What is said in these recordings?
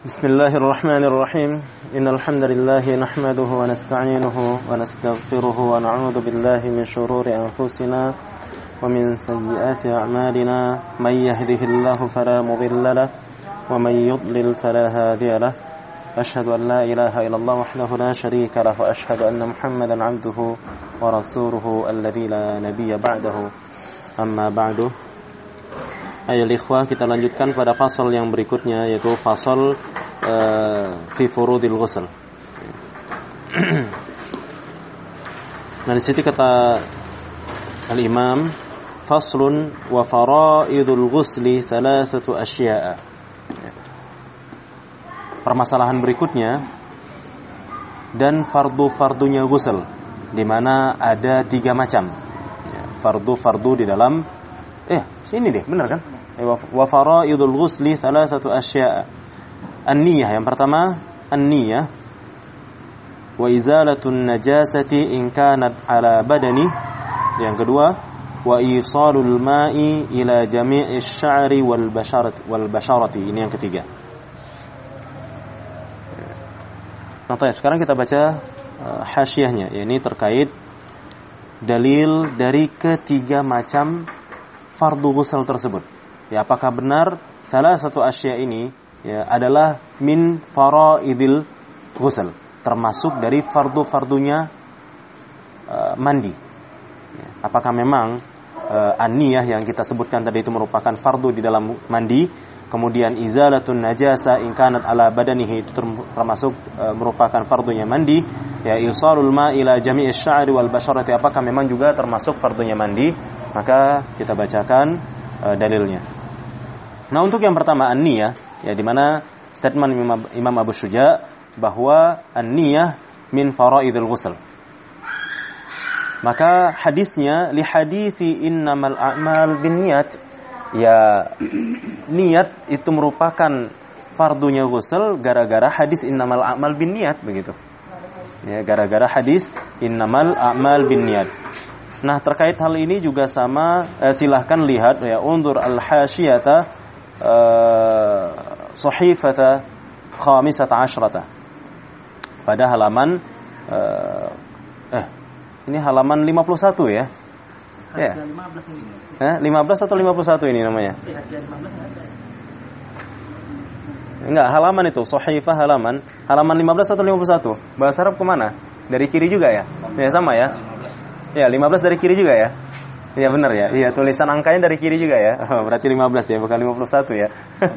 بسم الله الرحمن الرحيم إن الحمد لله نحمده ونستعينه ونستغفره ونعوذ بالله من شرور أنفسنا ومن سيئات أعمالنا من يهده الله فلا مضل له ومن يضلل فلا هادي له أشهد أن لا إله إلا الله وحده لا شريك له وأشهد أن محمدا عبده ورسوله الذي لا نبي بعده أما بعد. Ayo ikhwah, kita lanjutkan pada fasal yang berikutnya, yaitu fasal fi furudil ghusl. Nah, di situ kata al-Imam, faslun wa faraidul ghusli thalathatu asya'a. Permasalahan berikutnya, dan fardu-fardunya ghusl, di mana ada 3 macam. Fardu-fardu di dalam sini deh, benar kan? Wa faraidul ghusli thalathatu asya'a. An-niyah, yang pertama an-niyah, wa izalatun najasati in kanat ala badani. Yang kedua, wa isalul ma'i ila jami'i asy-sya'ri wal basharati. Ini yang ketiga. Nah, sekarang kita baca hasyiahnya. Ini terkait dalil dari ketiga macam fardu ghusl tersebut. Ya, apakah benar salah satu asya ini adalah min faraidil ghusl, termasuk dari fardu-fardunya mandi. Ya, apakah memang an-niyah yang kita sebutkan tadi itu merupakan fardu di dalam mandi, kemudian izalatun najasa in kanat ala badanihi itu termasuk merupakan fardunya mandi, ya isalul ma ila jami'i asy-sya'ri wal basharati, apakah memang juga termasuk fardunya mandi? Maka kita bacakan dalilnya. Nah, untuk yang pertama an-niyah, ya di mana statement Imam Abu Syuja bahwa an-niyah min faraidil ghusl. Maka hadisnya li hadithi innamal a'mal binniyat. Ya, niat itu merupakan fardunya ghusl gara-gara hadis innamal a'mal binniyat, begitu. Ya, gara-gara hadis innamal a'mal binniyat. Nah, terkait hal ini juga sama, silahkan lihat ya, undur al-hasyiyata sahifata khamisata asyrata pada halaman ini halaman 51 ya. Ya. 15 atau 51 ini namanya? Enggak, halaman itu sahifah halaman 15 atau 51. Bahasa Arab kemana? Dari kiri juga ya? Ya sama ya. Ya, 15 dari kiri juga ya? Iya benar ya. Iya, tulisan angkanya dari kiri juga ya. Oh, berarti 15 ya, bukan 51 ya.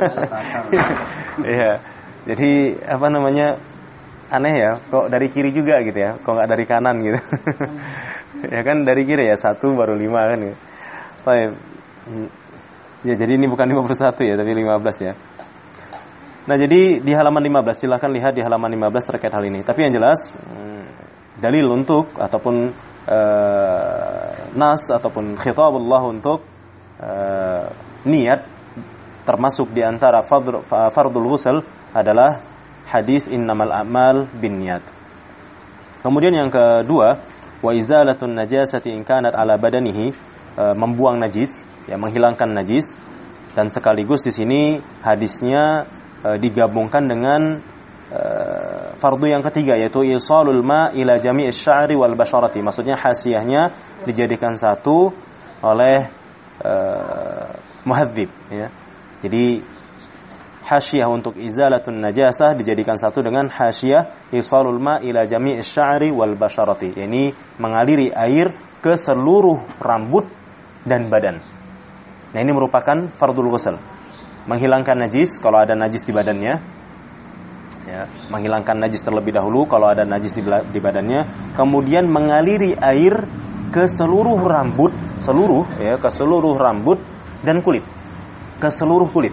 Iya. Jadi apa namanya? Aneh ya, kok dari kiri juga gitu ya. Kok enggak dari kanan gitu. Ya kan dari kiri ya, 1 baru 5 kan gitu. Baik. Ya, jadi ini bukan 51 ya, tapi 15 ya. Nah, jadi di halaman 15, silakan lihat di halaman 15 terkait hal ini. Tapi yang jelas dalil untuk ataupun nas ataupun khitabullah untuk niat termasuk di antara fardul ghusl adalah hadis innamal a'mal binniyat. Kemudian yang kedua, wa izalatun najasati in kanat ala badanihi, membuang najis, ya menghilangkan najis, dan sekaligus di sini hadisnya digabungkan dengan fardu yang ketiga, yaitu isalul ma ila jami'i asy-sya'ri wal basharati. Maksudnya hasiyahnya dijadikan satu oleh muhadzib ya. Jadi hasiyah untuk izalatun najasah dijadikan satu dengan hasiyah isalul ma ila jami'i asy-sya'ri wal basharati. Ini mengaliri air ke seluruh rambut dan badan. Nah, ini merupakan fardul ghusl. Menghilangkan najis kalau ada najis di badannya. Ya, menghilangkan najis terlebih dahulu kalau ada najis di badannya, kemudian mengaliri air ke seluruh rambut, ke seluruh rambut dan kulit, ke seluruh kulit.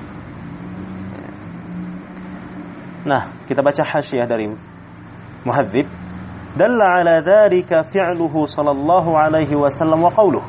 Nah, kita baca hasyiah dari muhadzib. Dalla ala dzalika fi'luhu sallallahu alaihi wasallam wa qauluhu.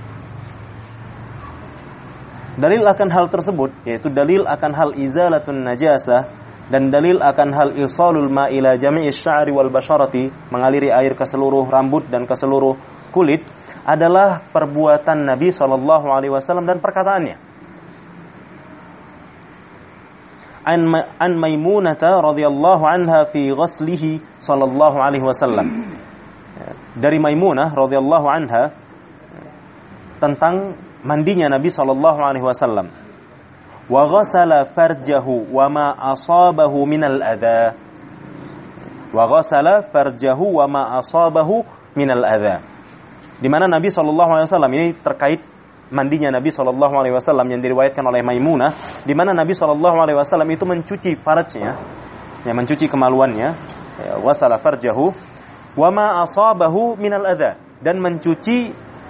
Dalil akan hal tersebut, yaitu dalil akan hal izalatun najasah, dan dalil akan hal isalul ma ila jami'i asy-sya'ri wal basharati, mengaliri air ke seluruh rambut dan ke seluruh kulit, adalah perbuatan Nabi sallallahu alaihi wasallam dan perkataannya. an Maimunah radhiyallahu anha fi ghuslihi sallallahu alaihi wasallam. Dari Maimunah radhiyallahu anha tentang mandinya Nabi sallallahu alaihi wasallam. Wa ghasala farjahu wa ma asabahu minal adha. Wa ghasala farjahu wa ma asabahu minal adha. Di mana Nabi sallallahu alaihi wasallam ini terkait mandinya Nabi sallallahu alaihi wasallam yang diriwayatkan oleh Maimunah, di mana Nabi sallallahu alaihi wasallam itu mencuci farjnya, ya, mencuci kemaluannya, ya, wasala farjahu wa ma asabahu minal adha, dan mencuci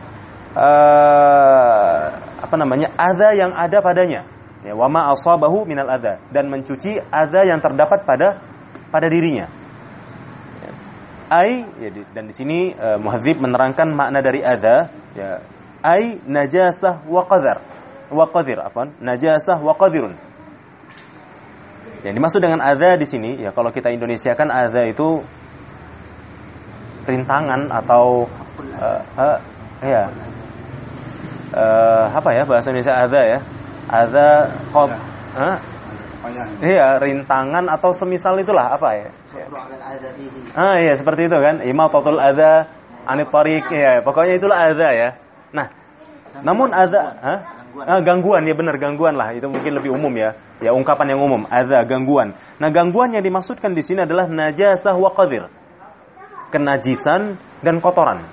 adha yang ada padanya, ya, wa ma asabahu minal adha, dan mencuci adha yang terdapat pada dirinya. Dan di sini muhadzib menerangkan makna dari adha, ya, ai najasah wa qadir, najasah wa qadirun. Yang dimaksud dengan adza di sini, ya kalau kita Indonesiakan adza itu rintangan atau apa ya bahasa Indonesia adza ya? Adza rintangan atau semisal itulah apa ya? Iya seperti itu kan. Imatatul adza anit tariq, ya pokoknya itulah adza ya. Nah, namun adza, gangguan, ya benar, gangguan lah, itu mungkin lebih umum ya. Ya ungkapan yang umum, adza, gangguan. Nah, gangguan yang dimaksudkan di sini adalah najasah wa qadir. Kenajisan dan kotoran.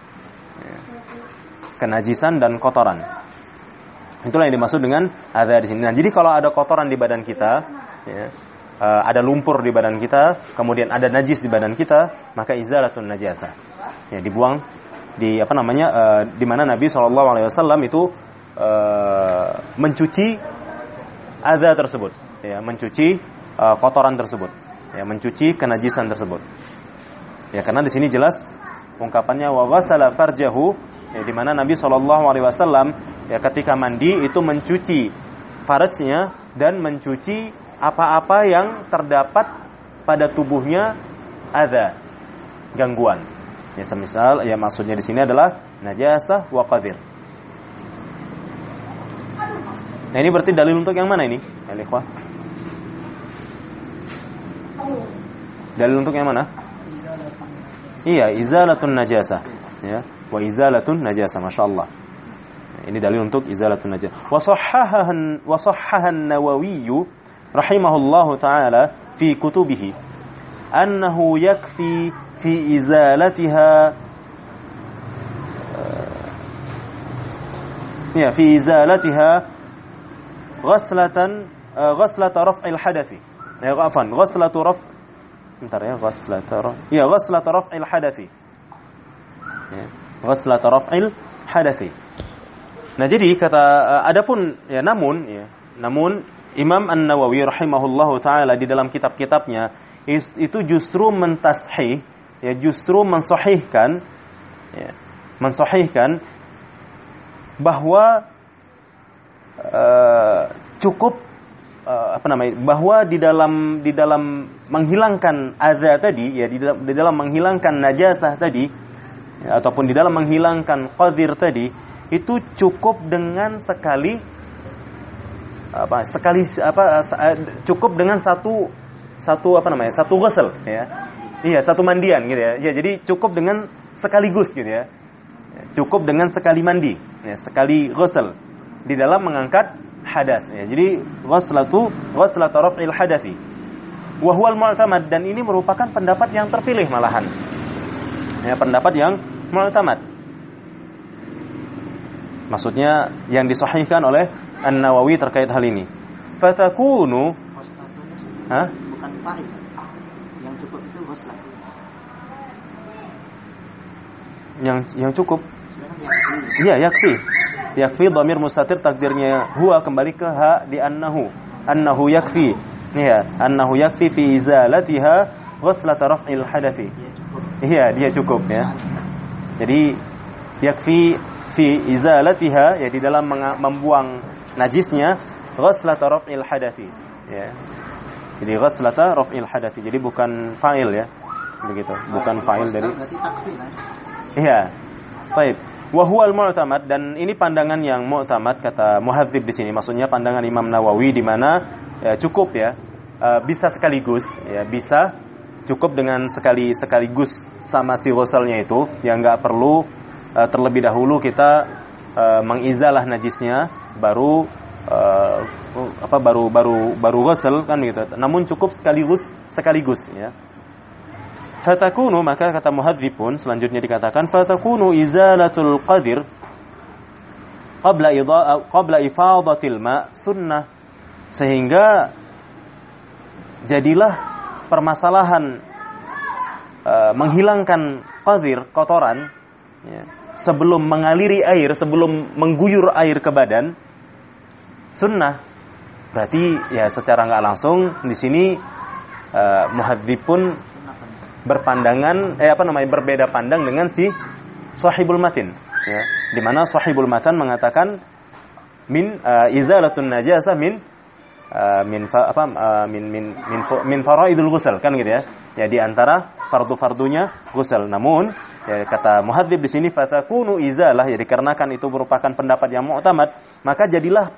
Kenajisan dan kotoran. Itulah yang dimaksud dengan adza di sini. Nah, jadi kalau ada kotoran di badan kita, ya, ada lumpur di badan kita, kemudian ada najis di badan kita, maka izalatun najasah. Ya, dibuang di di mana Nabi SAW itu mencuci adza tersebut, ya, mencuci kotoran tersebut, ya, mencuci kenajisan tersebut. Ya, karena di sini jelas ungkapannya wa ghasala farjahu, ya, di mana Nabi SAW ya ketika mandi itu mencuci farjnya dan mencuci apa-apa yang terdapat pada tubuhnya adza, gangguan. Ya semisal, ya maksudnya di sini adalah najasah wa qadir. Nah ini berarti dalil untuk yang mana ini? Ya ikhwah. Dalil untuk yang mana? Iya, izalatun najasah. Ya, wa izalatun najasah, masyaallah. Ini dalil untuk izalatun najasah. Wa sahhaha an-Nawawi rahimahullahu taala fi kutubihi annahu yakfi في إزالتها غسلة رفع الحدث. غسلة رفع الحدث. Nah, jadi kata adapun ya namun Imam An-Nawawi rahimahullahu taala di dalam kitab-kitabnya itu justru mentashih, ya justru mensahihkan bahwa cukup bahwa di dalam menghilangkan adza tadi, ya di dalam menghilangkan najasah tadi, ya, ataupun di dalam menghilangkan qadir tadi, itu cukup dengan cukup dengan satu ghusl, ya. Iya, satu mandian gitu ya. Ya, jadi cukup dengan sekaligus gitu ya. Cukup dengan sekali mandi, ya, sekali ghusl di dalam mengangkat hadas, ya. Jadi ghuslat raf'il hadathi. Wa huwal mu'tamad, dan ini merupakan pendapat yang terpilih malahan. Ya, pendapat yang mu'tamad. Maksudnya yang disahihkan oleh An-Nawawi terkait hal ini. Fatakunu bukan fa'il. Yang cukup itu ghuslah. Yang cukup. Iya, yakfi dhamir mustatir takdirnya huwa kembali ke ha di annahu yakfi. Ya, annahu yakfi fi izalatiha ghuslat raf'il hadathi. Iya, dia cukup ya. Jadi yakfi fi izalatiha, ya di dalam membuang najisnya, ghuslat raf'il hadathi, ya. Jadi ghuslat raf'il hadathi. Jadi bukan fa'il ya. Begitu, bukan fa'il dari. Iya. Baik. Wa huwal mu'tamad, dan ini pandangan yang mu'tamad kata muhadzib di sini, maksudnya pandangan Imam Nawawi di mana ya, cukup ya bisa sekaligus ya, bisa cukup dengan sekaligus sama si ghuslnya itu, ya nggak perlu terlebih dahulu kita mengizalah najisnya baru baru ghusl kan gitu. Namun cukup sekaligus ya. Fatakunu, maka kata muhadzib pun selanjutnya dikatakan fatakunu izalatul qadir qabla ifadatil ma sunnah, sehingga jadilah permasalahan menghilangkan qadir, kotoran ya, sebelum mengaliri air, sebelum mengguyur air ke badan sunnah. Berarti ya secara nggak langsung di sini muhadzib pun berpandangan berbeda pandang dengan si sahibul matin ya, di mana sahibul matan mengatakan izalatun najasah min faraidul ghusl kan gitu ya. Ya di antara fardu-fardunya ghusl. Namun ya, kata muhadzib di sini fatakunu izalah, ya dikarenakan itu merupakan pendapat yang mu'tamad, maka jadilah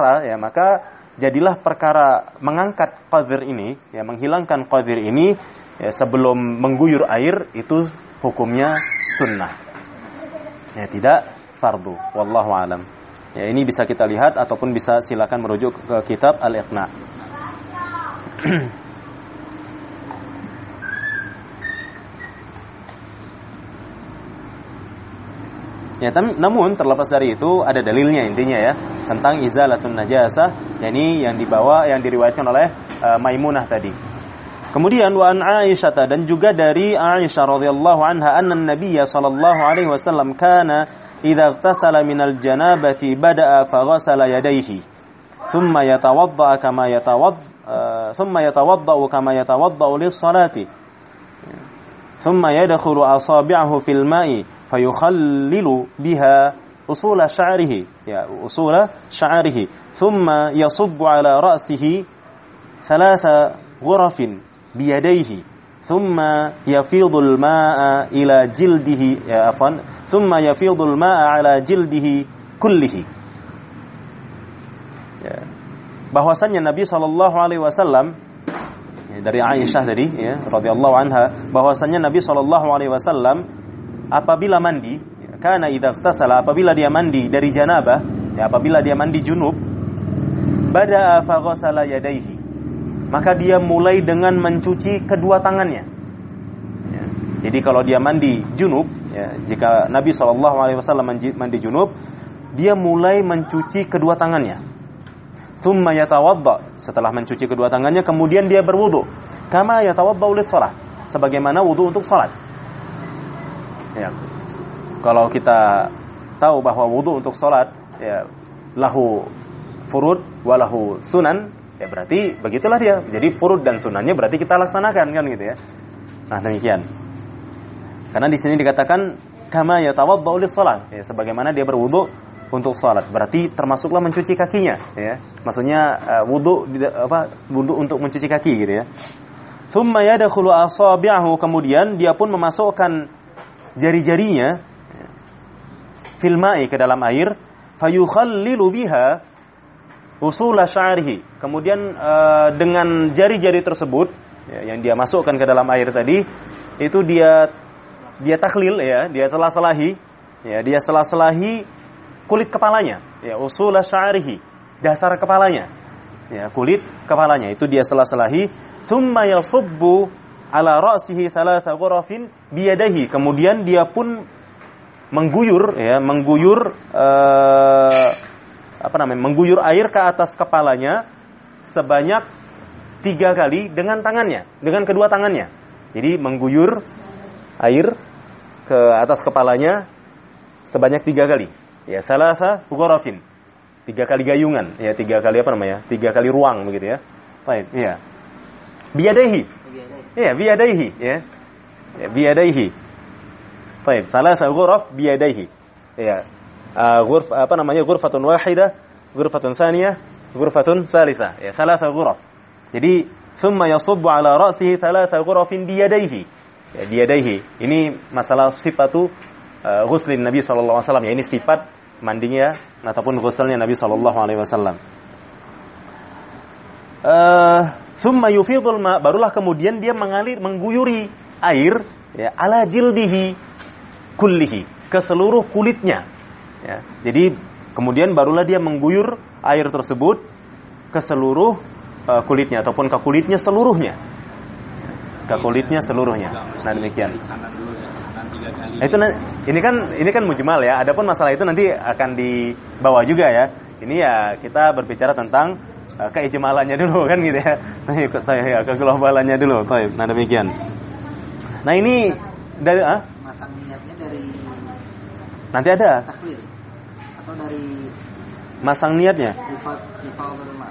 perkara mengangkat qadir ini ya, menghilangkan qadir ini ya, sebelum mengguyur air itu hukumnya sunnah. Ya tidak fardu. Wallahu alam. Ya ini bisa kita lihat ataupun bisa silakan merujuk ke kitab Al-Iqna. Ya, namun terlepas dari itu ada dalilnya intinya ya tentang izalatun najasah, yakni yang diriwayatkan oleh Maimunah tadi. Kemudian wa an Aisyah, dan juga dari Aisyah radhiyallahu anha anna an-nabiy sallallahu alaihi wasallam kana idza ightasala minal janabati bada'a fa ghasala yadayhi thumma yatawadda kama yatawadda'u lis-salati thumma yadkhulu asabi'ahu fil ma'i fayukhallilu biha usula sha'rihi thumma yasubbu ala ra'sihi thalatha ghurafin biyadaihi thumma yafidul ma'a ila jildihi thumma yafidul ma'a ala jildihi kullihi. Ya. Bahwasannya Nabi sallallahu alaihi wasallam ya, dari Aisyah tadi ya radhiyallahu anha, bahwasannya Nabi sallallahu alaihi wasallam apabila mandi ya, kana idza ightasala, apabila dia mandi dari janabah ya, apabila dia mandi junub, bada'a fa ghasala yadayhi, maka dia mulai dengan mencuci kedua tangannya. Ya. Jadi kalau dia mandi junub, ya, jika Nabi SAW mandi junub, dia mulai mencuci kedua tangannya. Thumma yatawadda, setelah mencuci kedua tangannya, kemudian dia berwudu. Kama yatawadda lis-shalah, sebagaimana wudu untuk salat. Ya. Kalau kita tahu bahwa wudu untuk salat, ya, lahu furud wa lahu sunan, ya berarti begitulah dia. Jadi furud dan sunannya berarti kita laksanakan kan gitu ya. Nah, demikian. Karena di sini dikatakan kama yatawaddau lis-shalah, ya sebagaimana dia berwudu untuk salat. Berarti termasuklah mencuci kakinya ya. Maksudnya wudu untuk mencuci kaki gitu ya. Tsumma yadkhulu asabi'ahu, kemudian dia pun memasukkan jari-jarinya fil ma'i, ke dalam air, fayukhallilu biha usula sya'rihi. Kemudian dengan jari-jari tersebut ya, yang dia masukkan ke dalam air tadi, itu dia takhlil ya, dia selah-selahi kulit kepalanya ya, usula sya'rihi, dasar kepalanya ya, kulit kepalanya itu dia selah-selahi. Tsumma yasubbu ala ra'sihi thalatha ghurafin biyadihi, kemudian dia pun mengguyur air ke atas kepalanya sebanyak 3 kali dengan tangannya, dengan kedua tangannya. Jadi mengguyur air ke atas kepalanya sebanyak 3 kali. Ya, salasa ghurafin. 3 kali gayungan, ya 3 kali 3 kali ruang begitu ya. Baik, iya. Biyadaihi. Iya, biyadaihi ya. Ya, biyadaihi. Baik, salasa ghuraf biyadaihi. Ya. Ghurfatun wahidah, ghurfatun tsaniyah, ghurfatun tsalitsah. Ya, salasa ghuraf. Jadi, thumma yasubbu ala ra'sihi thalatha ghurafin biyadaihi. Ya, biyadaihi. Ini masalah sifatu ghuslin Nabi sallallahu alaihi wasallam, ya ini sifat mandinya ataupun ghuslnya Nabi sallallahu alaihi wasallam. Summa yufidul ma, barulah kemudian dia mengguyuri air ya ala jildihi kullihi, ke seluruh kulitnya ya. Jadi kemudian barulah dia mengguyur air tersebut ke seluruh kulitnya ataupun ke kulitnya seluruhnya. Ke kulitnya seluruhnya. Nah, demikian. Itu ini kan mujmal ya. Adapun masalah itu nanti akan dibawa juga ya. Ini ya kita berbicara tentang keijmalannya dulu kan gitu ya. Nah, ke globalannya dulu. Nah, demikian. Nah, ini dari masang niatnya dari nanti ada taklil atau dari masang niatnya. Ifal berma.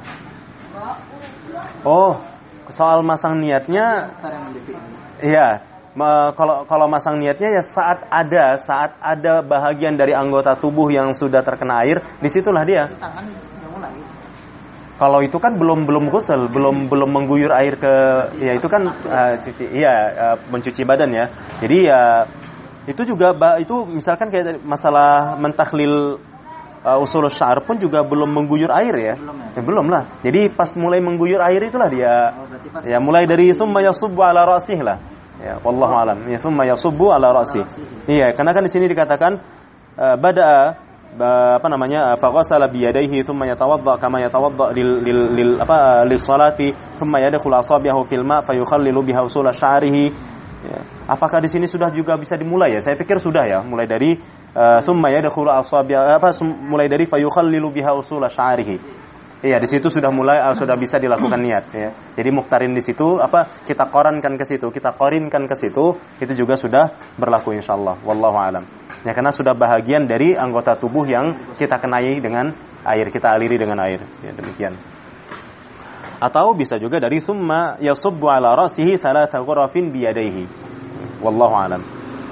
Oh, soal masang niatnya iya. Kalau masang niatnya ya saat ada bahagian dari anggota tubuh yang sudah terkena air, disitulah dia. Tangan udah mulai. Kalau itu kan belum ghusl, belum mengguyur air ke, ya itu kan mencuci badan ya. Jadi ya itu juga itu misalkan kayak masalah mentakhlil usul syar pun juga belum mengguyur air ya. Belum lah. Jadi pas mulai mengguyur air itulah dia. Ya mulai dari summa yasubbu ala ra'sih lah. Ya wallahu alam. Ya summa yasubbu ala ra'sih. Iya, karena kan di sini dikatakan bada'a faghasala bi yadayhi thumma yatawadda kama yatawadda lil salati thumma yadkhulu asabi'ahu fil ma' fayukhallilu biha usul sya'rihi. Ya. Apakah di sini sudah juga bisa dimulai ya? Saya pikir sudah ya, mulai dari thumma yadkhulu mulai dari fayukhallilu biha usul sya'rihi. Iya, di situ sudah mulai sudah bisa dilakukan niat ya. Jadi muktarin di situ kita korinkan ke situ, itu juga sudah berlaku insyaallah. Wallahu alam. Ya karena sudah bahagian dari anggota tubuh yang kita kenai dengan air, kita aliri dengan air. Ya demikian. Atau bisa juga dari summa yasubbu ala ra'sihi thalatha ghurafin bi yadayhi. Wallahu alam.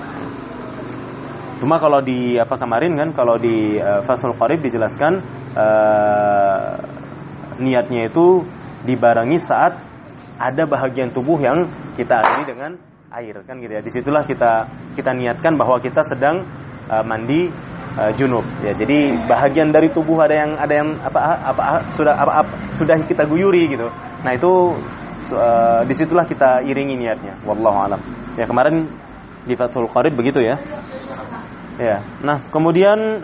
Cuma kalau di kemarin kan kalau di Fathul Qarib dijelaskan niatnya itu dibarengi saat ada bahagian tubuh yang kita aliri dengan air kan gitu ya. Disitulah kita niatkan bahwa kita sedang mandi junub ya. Jadi bahagian dari tubuh ada yang sudah kita guyuri gitu. Nah itu disitulah kita iringi niatnya. Wallahu alam. Ya kemarin di Fathul Qarib begitu ya. Ya. Nah kemudian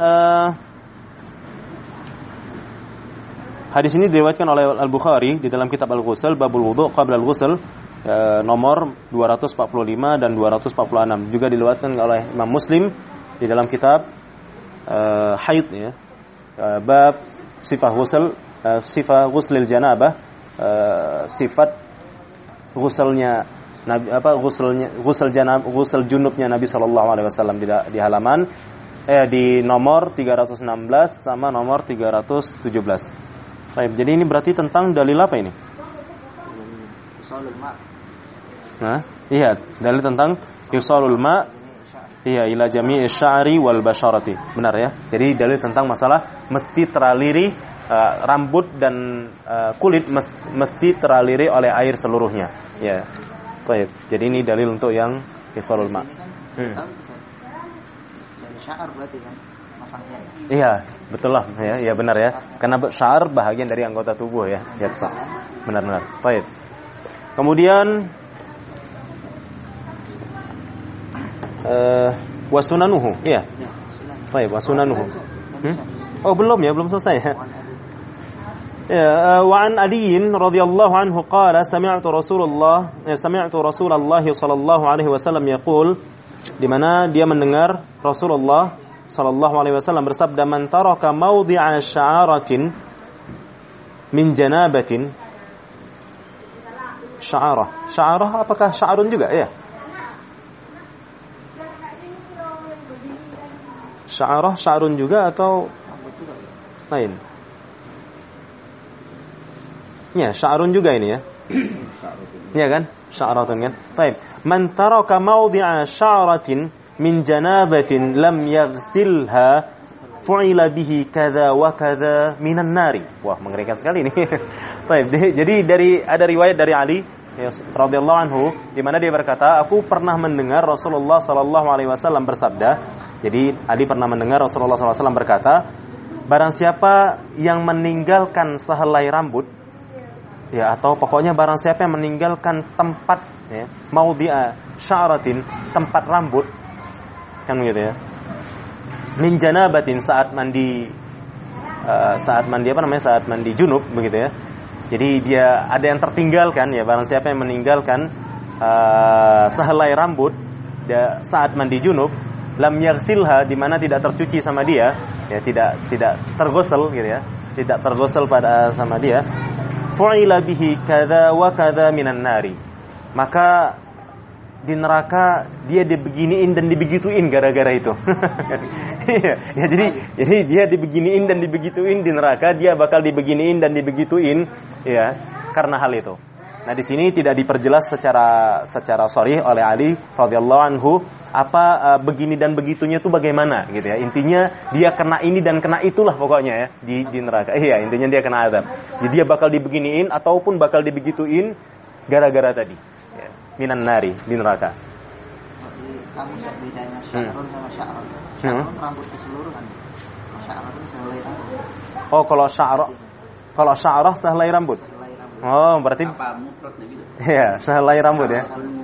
hadis ini diriwayatkan oleh Al-Bukhari di dalam kitab Al-Ghusl, Babul Wudu' Qabla Al-Ghusl, nomor 245 dan 246. Juga diriwayatkan oleh Imam Muslim di dalam kitab Haid ya. Bab sifat ghuslil janabah, sifat ghuslnya Nabi ghusl junubnya Nabi sallallahu alaihi wasallam di halaman di nomor 316 sama nomor 317. Baik, jadi ini berarti tentang dalil apa ini? Yusalul ma. Nah, iya, dalil tentang yusalul ma. Iya, ila jami'i sya'ri wal basharati. Benar ya? Jadi dalil tentang masalah mesti teraliri rambut dan kulit mesti teraliri oleh air seluruhnya. Ya. Baik. Jadi ini dalil untuk yang yusalul ma. Dari sya'ar berarti kan masangnya. Iya, betul lah ya benar ya. Karena sya'ar bahagian dari anggota tubuh ya. Ya sah. Benar-benar. Baik. Kemudian wasunanuhu, iya. Baik, wasunanuhu. Oh, belum selesai ya. Ya, wa an Ali radhiyallahu anhu qala sami'tu Rasulullah sallallahu alaihi wasallam yaqul, di mana dia mendengar Rasulullah sallallahu alaihi wasallam bersabda, man taraka mawdi'a sya'aratin min janabatin. Sya'arah apakah sya'arun juga ya? Sya'arun juga atau lain? Ya, sya'arun juga ini ya. Iya kan? Sya'aratun kan? Baik. Man taraka mawdi'a sya'aratin min janabatin lam yaghsilha fu'ila bihi kadza wa kadza minan nari. Wah, mengerikan sekali ini. Baik. Jadi ada riwayat dari Ali radhiyallahu anhu di mana dia berkata, aku pernah mendengar Rasulullah sallallahu alaihi wasallam bersabda, Jadi Ali pernah mendengar Rasulullah SAW berkata, barang siapa yang meninggalkan sehelai rambut, ya, atau pokoknya barang siapa yang meninggalkan tempat, ya, maudhi'a sya'ratin, tempat rambut, kan begitu ya, min janabatin, saat mandi saat mandi junub, begitu ya. Jadi dia ada yang tertinggalkan, ya, barang siapa yang meninggalkan sehelai rambut saat mandi junub, lam yaghsilha, di mana tidak tercuci sama dia, ya, tidak tergosel gitu ya, tidak tergosel sama dia, fu'ila bihi kadza wa kadza minan nari, maka di neraka dia dibeginiin dan dibegituin gara-gara itu. Ya, jadi dia dibeginiin dan dibegituin di neraka, dia bakal dibeginiin dan dibegituin, ya, karena hal itu. Nah, di sini tidak diperjelas secara sharih oleh Ali radhiyallahu anhu apa begini dan begitunya itu bagaimana gitu ya. Intinya dia kena ini dan kena itulah pokoknya ya di neraka. Iya, intinya dia kena azab. Jadi dia bakal dibeginiin ataupun bakal dibegituin gara-gara tadi. Ya, minan nari, di neraka. Jadi kamu bedanya sya'run sama sya'run. Sya'run rambut keseluruhan. Sya'run itu sehelai rambut. Oh, kalau sya'rah sehelai rambut. Oh, berarti apa mufradnya gitu? Iya, sehelai rambut ya.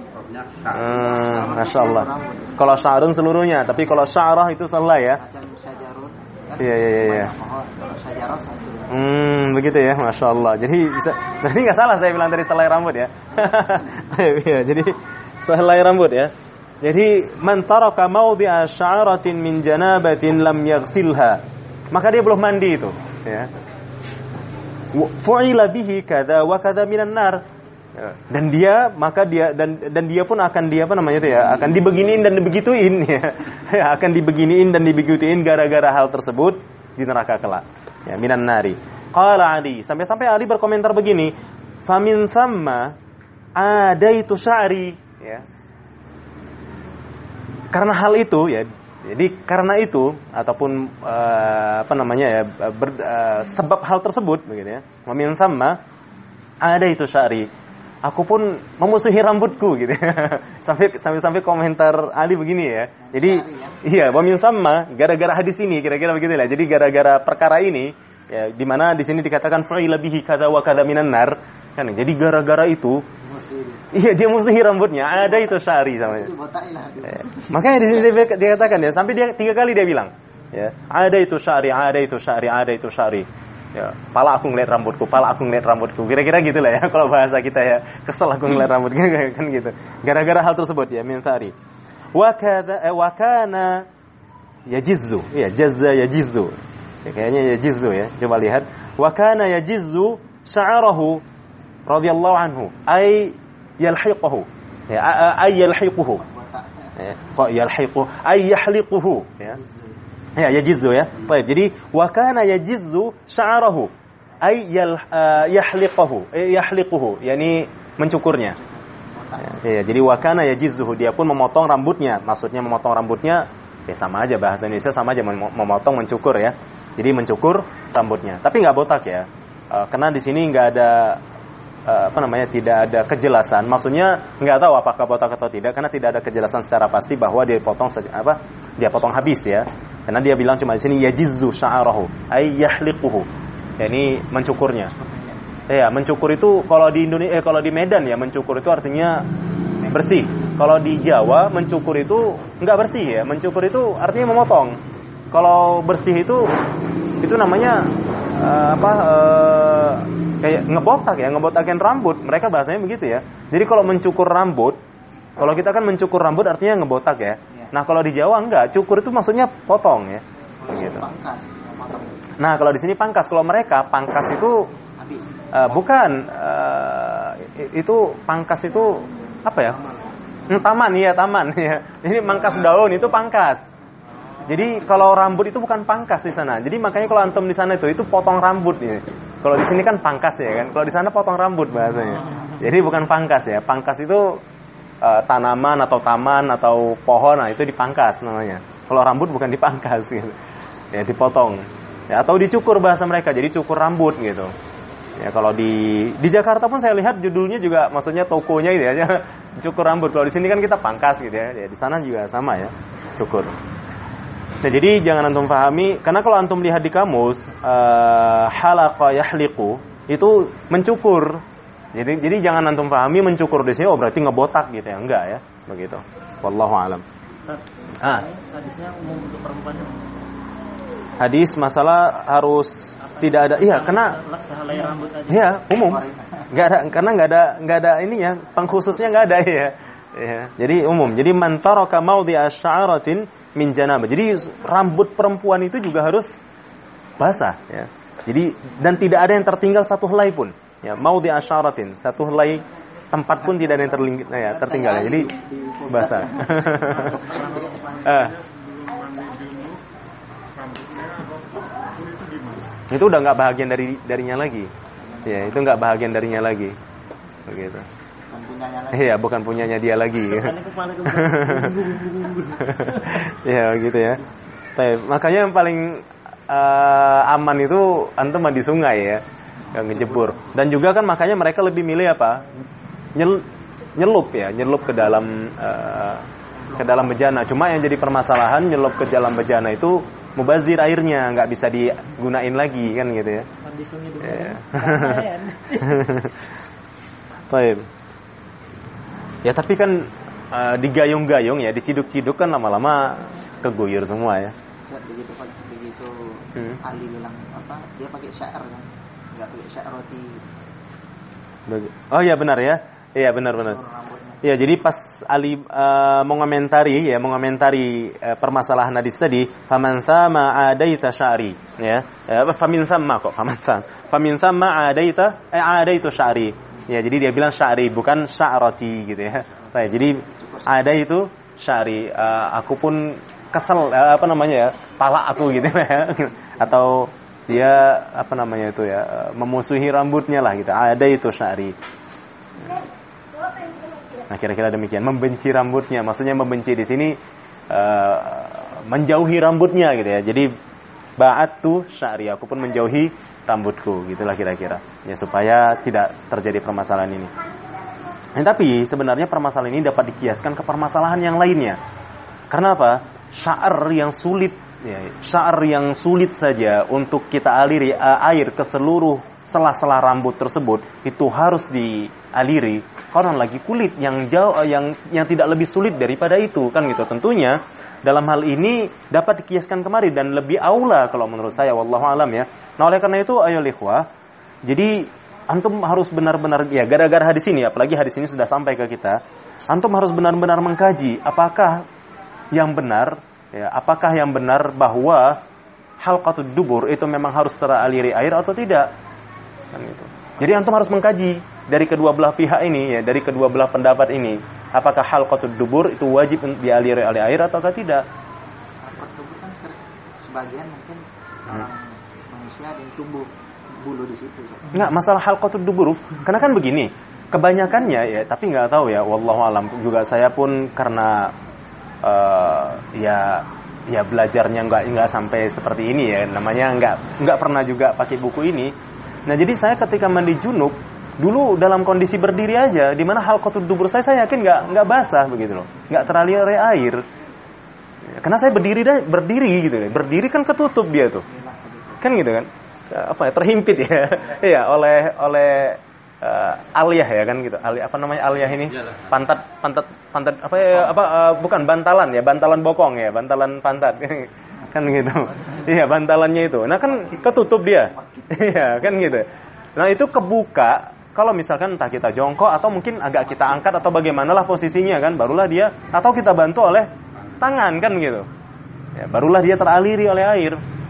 Masya Allah. Kalau sya'run seluruhnya, tapi kalau sya'rah itu sehelai ya. Macam syajarun. Iya. Kalau syajarah satu. Begitu ya, Masya Allah. Jadi bisa, berarti nggak salah saya bilang tadi sehelai rambut ya. Iya, jadi sehelai rambut ya. Jadi man taraka mawdi'a sya'ratin min janabatin lam yaghsilha, maka dia belum mandi itu, ya. Fu'ila bihi kadza wa kadza minan nar, dan dia pun akan akan dibeginiin dan dibegituin, ya. Akan dibeginiin dan dibegituin gara-gara hal tersebut di neraka kelak, ya, minan nari. Qala Ali, sampai Ali berkomentar begini, famin thamma adaitu sya'ri, ya. Karena hal itu, ya, jadi karena itu ataupun sebab hal tersebut, begitu ya. Wamin sama ada itu syari, aku pun memusuhi rambutku, gitu. sampai komentar Ali begini ya. Jadi iya, wamin sama gara-gara hadis ini, kira-kira begitu lah. Jadi gara-gara perkara ini, ya, di mana di sini dikatakan fa'ila bihi kadza wa kadza minan nar, kan. Jadi gara-gara itu, iya, dia musuhi rambutnya. Ada itu syari samanya. Ya. Makanya di sini dia katakan ya, sampai dia 3 kali dia bilang, ya, ada itu syari, ada itu syari, ada itu syari. Ya, pala aku ngeliat rambutku. Kira-kira gitulah ya kalau bahasa kita ya. Kesel aku ngeliat rambutku kan gitu. Gara-gara hal tersebut ya, min syari. Wa kana yajizzu. Ya, jazza yajizzu. Ya, kayaknya yajizzu ya. Coba lihat. Wa kana yajizzu sya'rahu radhiyallahu anhu ay yalhiquhu, ya, ay yalhiquhu, ya, kok yalhiqu ay yahliquhu, ya, ya, yajizzu ya. Baik, jadi wa kana yajizzu sya'rahu ay yahliquhu, yakni mencukurnya, ya, jadi wa kana yajizzu, dia pun memotong rambutnya. Maksudnya memotong rambutnya ya sama aja, bahasa Indonesia sama aja, memotong, mencukur ya. Jadi mencukur rambutnya, tapi enggak botak ya. Karena di sini enggak ada tidak ada kejelasan. Maksudnya nggak tahu apakah botak atau tidak, karena tidak ada kejelasan secara pasti bahwa dia potong habis ya. Karena dia bilang cuma di sini yajizzu sya'rahu ay yahliquhu, yakni mencukurnya. Ya, mencukur itu kalau di Indonesia, kalau di Medan ya, mencukur itu artinya bersih. Kalau di Jawa mencukur itu nggak bersih ya. Mencukur itu artinya memotong. Kalau bersih itu namanya kayak ngebotakin rambut. Mereka bahasanya begitu ya. Jadi kalau mencukur rambut, kalau kita kan mencukur rambut artinya ngebotak ya. Nah, kalau di Jawa enggak, cukur itu maksudnya potong ya. Begitu. Nah, kalau di sini pangkas. Kalau mereka pangkas itu bukan itu pangkas itu apa ya? Taman ya. Ini pangkas daun itu pangkas. Jadi kalau rambut itu bukan pangkas di sana. Jadi makanya kalau antum di sana itu potong rambut ya. Kalau di sini kan pangkas ya kan. Kalau di sana potong rambut bahasanya. Jadi bukan pangkas ya. Pangkas itu tanaman atau taman atau pohon, nah itu dipangkas namanya. Kalau rambut bukan dipangkas gitu. Ya dipotong. Ya, atau dicukur bahasa mereka. Jadi cukur rambut gitu. Ya kalau di Jakarta pun saya lihat judulnya juga, maksudnya tokonya gitu ya. Cukur rambut. Kalau di sini kan kita pangkas gitu ya. Ya di sana juga sama ya. Cukur. Nah, jadi jangan antum pahami, karena kalau antum lihat di kamus halaqa yahliqu itu mencukur. Jadi jangan antum pahami mencukur di sini berarti ngebotak gitu ya, enggak ya, begitu. Wallahu alam. Hadisnya umum untuk perempuan. Hadis masalah harus tidak ada, iya, karena Helai rambut aja. iya, umum. Enggak ada, karena enggak ada ininya, pengkhususnya enggak ada ya. Ya, jadi umum. Jadi man taraka mawdi'a sya'aratin min janabah. Jadi rambut perempuan itu juga harus basah ya. Jadi dan tidak ada yang tertinggal satu helai pun. Ya, mawdi'a sya'aratin, satu helai tempat pun tidak ada yang tertinggal ya. Jadi basah. Itu udah nggak bahagian darinya lagi. Ya, itu nggak bahagian darinya lagi. Begitu. Iya, bukan punyanya dia lagi. Ya, gitu ya. Makanya yang paling aman itu antum mandi sungai ya, yang ngejebur. Dan juga kan makanya mereka lebih milih apa? Nyelup ke dalam bejana. Cuma yang jadi permasalahan nyelup ke dalam bejana itu mubazir airnya, nggak bisa digunain lagi kan gitu ya. Baik. Ya tapi kan digayung-gayung ya, diciduk-ciduk kan lama-lama keguyur semua ya. Begitu Ali bilang apa? Dia pakai syair kan, nggak pakai syair roti. Oh iya benar ya. Iya benar. Ya, jadi pas Ali mengomentari permasalahan hadis tadi, faman sama adaita sya'ri ya. Famin sama adaita sya'ri. Ya, jadi dia bilang sya'ri bukan sya'rati gitu ya. Jadi ada itu sya'ri, aku pun kesel pala aku gitu ya. Atau dia memusuhi rambutnya lah gitu. Ada itu sya'ri. Nah, kira-kira demikian, membenci rambutnya, maksudnya membenci di sini menjauhi rambutnya gitu ya. Jadi ba'atu sya'ri, aku pun menjauhi rambutku, gitulah kira-kira. Ya supaya tidak terjadi permasalahan ini. Tapi sebenarnya permasalahan ini dapat dikiaskan ke permasalahan yang lainnya. Karena apa? Sya'ar yang sulit saja untuk kita aliri air ke seluruh sela-sela rambut tersebut itu harus dialiri. Karena lagi kulit yang tidak lebih sulit daripada itu kan gitu. Tentunya dalam hal ini dapat dikiaskan kemari dan lebih aula kalau menurut saya, wallahu alam ya. Nah, oleh karena itu ayo ikhwah, jadi antum harus benar-benar ya, gara-gara hadis ini, apalagi hadis ini sudah sampai ke kita, antum harus benar-benar mengkaji apakah yang benar bahwa halqatud dubur itu memang harus teraliri air atau tidak. Kan gitu. Jadi antum harus mengkaji dari kedua belah pihak ini ya, dari kedua belah pendapat ini, apakah halqatud dubur itu wajib dialiri oleh air atau tidak. Halqatud dubur kan sebagian mungkin manusia ada yang tumbuh bulu di situ. Enggak, masalah halqatud dubur karena kan begini, kebanyakannya ya, tapi enggak tahu ya, wallahu alam, juga saya pun karena ya belajarnya enggak sampai seperti ini ya, namanya enggak pernah juga pakai buku ini. Nah, jadi saya ketika mandi junub dulu dalam kondisi berdiri aja, di mana halqatud dubur saya yakin enggak basah begitu loh, enggak teraliri air. Karena saya berdiri gitu, berdiri kan ketutup dia tuh, kan gitu kan, terhimpit ya, ya oleh aliyah ya kan gitu, aliyah ini, pantat bukan bantalan ya, bantalan bokong ya, bantalan pantat kan gitu, iya bantalannya itu, nah kan ketutup dia, iya kan gitu, nah itu kebuka. Kalau misalkan entah kita jongkok atau mungkin agak kita angkat atau bagaimanalah posisinya kan, barulah dia, atau kita bantu oleh tangan kan gitu, ya, barulah dia teraliri oleh air.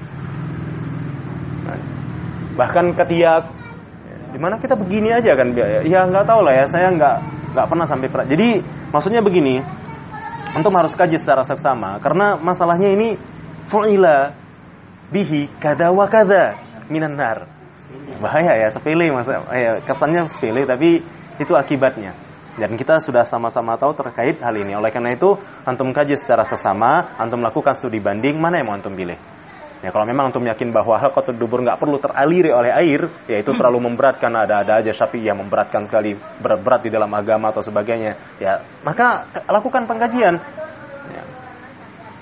Nah, bahkan ketiak, di mana kita begini aja kan, ya nggak tahu lah ya, saya nggak pernah sampai. Jadi maksudnya begini, antum harus kaji secara seksama, karena masalahnya ini fu'ila bihi kada wa kada minan nar. Bahaya ya, sepele kesannya sepele tapi itu akibatnya. Dan kita sudah sama-sama tahu terkait hal ini. Oleh karena itu, antum kaji secara seksama, antum lakukan studi banding, mana yang mau antum pilih. Ya, kalau memang antum yakin bahwa halqatud dubur nggak perlu teraliri oleh air, ya itu terlalu memberatkan, ada aja Syafi'i yang memberatkan sekali, berat di dalam agama atau sebagainya. Ya, maka lakukan pengkajian. Ya.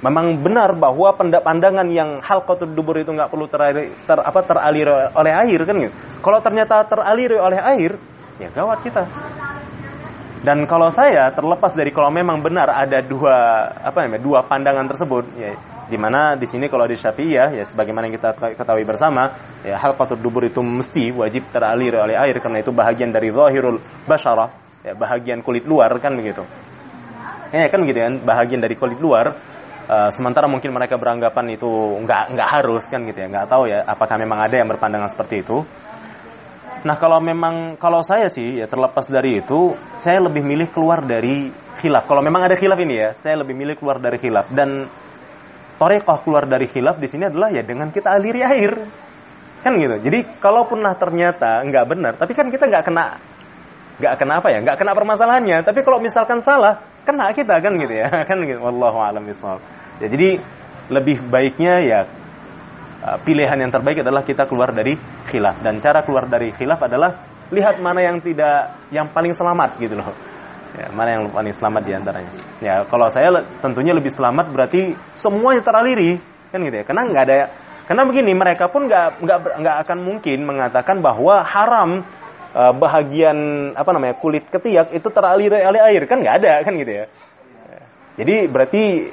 memang benar bahwa pandangan yang halqatud dubur itu nggak perlu teralir oleh air kan gitu. Kalau ternyata teralir oleh air, ya gawat kita. Dan kalau saya terlepas dari kalau memang benar ada dua pandangan tersebut, ya, di mana di sini kalau di Syafi'iyah ya sebagaimana yang kita ketahui bersama, ya halqatud dubur itu mesti wajib teralir oleh air karena itu bahagian dari zahirul basyarah, ya bahagian kulit luar kan begitu. Ya kan gitu kan, bahagian dari kulit luar. Sementara mungkin mereka beranggapan itu nggak harus kan gitu ya, nggak tahu ya apakah memang ada yang berpandangan seperti itu. Nah kalau saya sih ya terlepas dari itu, saya lebih milih keluar dari khilaf. Kalau memang ada khilaf ini ya, saya lebih milih keluar dari khilaf. Dan thariqah keluar dari khilaf di sini adalah ya dengan kita aliri air, kan gitu. Jadi kalaupun ternyata nggak benar, tapi kan kita nggak kena permasalahannya. Tapi kalau misalkan salah, kena kita kan gitu ya, kan gitu. Wallahu a'lam bishawab. Ya jadi lebih baiknya ya pilihan yang terbaik adalah kita keluar dari khilaf, dan cara keluar dari khilaf adalah lihat mana yang paling selamat gitu loh. Ya, mana yang paling selamat di antaranya. Ya, kalau saya tentunya lebih selamat berarti semuanya teraliri kan gitu ya. Karena begini, mereka pun nggak akan mungkin mengatakan bahwa haram bahagian kulit ketiak itu teraliri oleh air, kan nggak ada kan gitu ya. Jadi berarti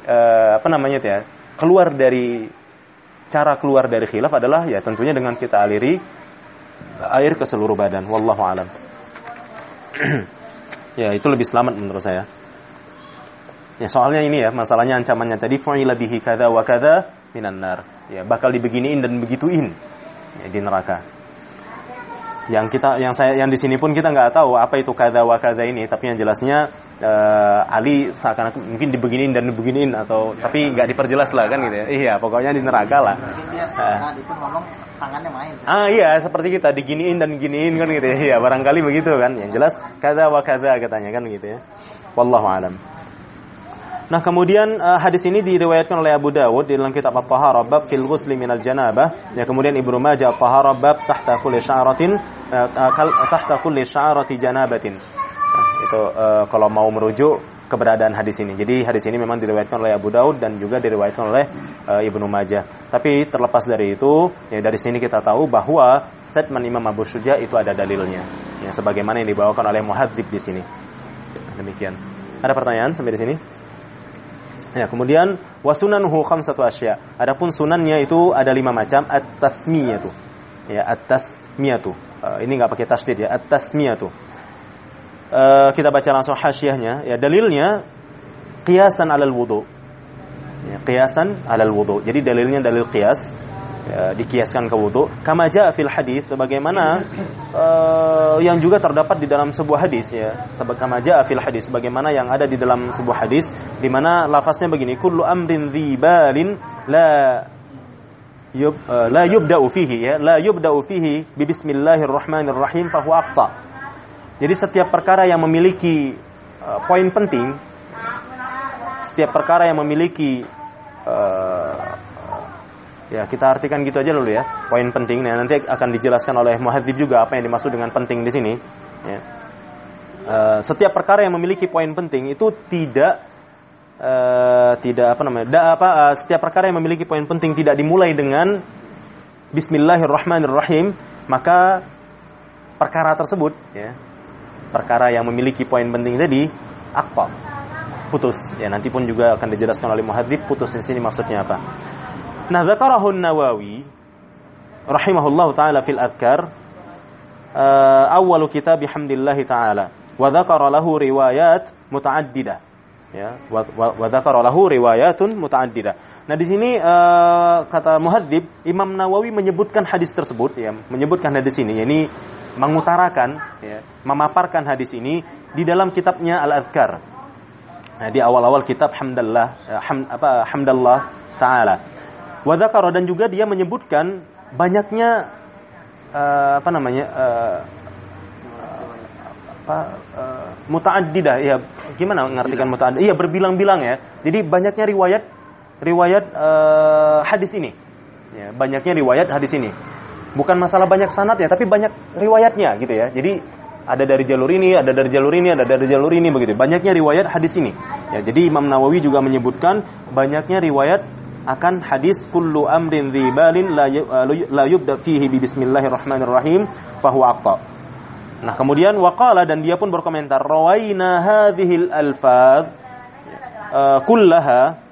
cara keluar dari khilaf adalah ya tentunya dengan kita aliri air ke seluruh badan. Wallahu alam. Ya itu lebih selamat menurut saya. Ya soalnya ini ya masalahnya ancamannya tadi fa'ila bihi kadza wa kadza minan nar. Ya bakal dibeginiin dan begituin ya, di neraka. Yang di sini pun kita nggak tahu apa itu kadza wa kadza ini, tapi yang jelasnya Ali seakan-akan mungkin dibeginiin dan dibeginiin tapi nggak diperjelas lah kan gitu ya. Iya, pokoknya di neraka lah. Mungkin dia saat itu ngomong tangannya main. Iya, seperti kita diginiin dan giniin kan gitu ya. Iya, barangkali begitu kan. Yang jelas kadza wa kadza katanya kan gitu ya. Wallahu alam. Nah, kemudian hadis ini diriwayatkan oleh Abu Dawud di dalam kitab At-Taharah bab fil ghusli minal janabah. Ya, kemudian Ibnu Majah At-Taharah bab tahta kulli sya'rati janabatin. Itu kalau mau merujuk keberadaan hadis ini. Jadi hadis ini memang diriwayatkan oleh Abu Daud dan juga diriwayatkan oleh Ibnu Majah. Tapi terlepas dari itu, ya dari sini kita tahu bahwa statement Imam Abu Syuja itu ada dalilnya. Ya sebagaimana yang dibawakan oleh Muhadzib di sini. Demikian. Ada pertanyaan sampai di sini? Ya, kemudian wasunanuhu khamsatu asya. Adapun sunannya itu ada 5 macam. At-tasmiyatu. Ya, at-tasmiyatu. Ini enggak pakai tasydid ya, at-tasmiyatu. Kita baca langsung hasyiahnya. Ya, dalilnya qiyasan 'alal wudu. Ya, qiyasan 'alal wudu. Jadi dalilnya dalil qiyas, ya, dikiaskan ke wudu. Kama jaa fil hadis, sebagaimana yang juga terdapat di dalam sebuah hadis ya. Kama jaa fil hadis, sebagaimana yang ada di dalam sebuah hadis di mana lafaznya begini, kullu amrin dzibalin la yubda'u fihi ya, la yubda'u fihi bi bismillahirrahmanirrahim fa huwa aqta. Jadi setiap perkara yang memiliki poin penting, setiap perkara yang memiliki ya kita artikan gitu aja dulu ya, poin penting. Nah, nanti akan dijelaskan oleh Muhadzib juga apa yang dimaksud dengan penting di sini. Ya. Setiap perkara yang memiliki poin penting itu setiap perkara yang memiliki poin penting tidak dimulai dengan Bismillahirrahmanirrahim, maka perkara tersebut ya, perkara yang memiliki poin penting tadi aqta, putus. Ya nanti pun juga akan dijelaskan oleh Muhadzib putus di sini maksudnya apa. Nah, dzakarahu An-Nawawi rahimahullahu taala fil adhkar awwalu kitab bihamdillah taala wa dzakara lahu riwayat mutaaddidah ya wa dzakara lahu riwayatun mutaaddidah. Nah, di sini kata Muhadzib, Imam Nawawi menyebutkan hadis tersebut ya, menyebutkan hadis ini, yakni mengutarakan ya, memaparkan hadis ini di dalam kitabnya Al-Adhkar. Nah, di awal-awal kitab Hamdallah taala. Wa dzakara, dan juga dia menyebutkan banyaknya mutaaddidah ya, gimana mengartikan mutaaddidah? Iya, berbilang-bilang ya. Jadi banyaknya riwayat hadis ini. Ya, banyaknya riwayat hadis ini. Bukan masalah banyak sanad ya, tapi banyak riwayatnya gitu ya. Jadi ada dari jalur ini, ada dari jalur ini, ada dari jalur ini begitu. Banyaknya riwayat hadis ini. Ya, jadi Imam Nawawi juga menyebutkan banyaknya riwayat akan hadis kullu amrin dzibalin la yubda fihi bi bismillahirrahmanirrahim fahuwa aqta. Nah, kemudian waqala, dan dia pun berkomentar, rawaina hadhil alfaz kullaha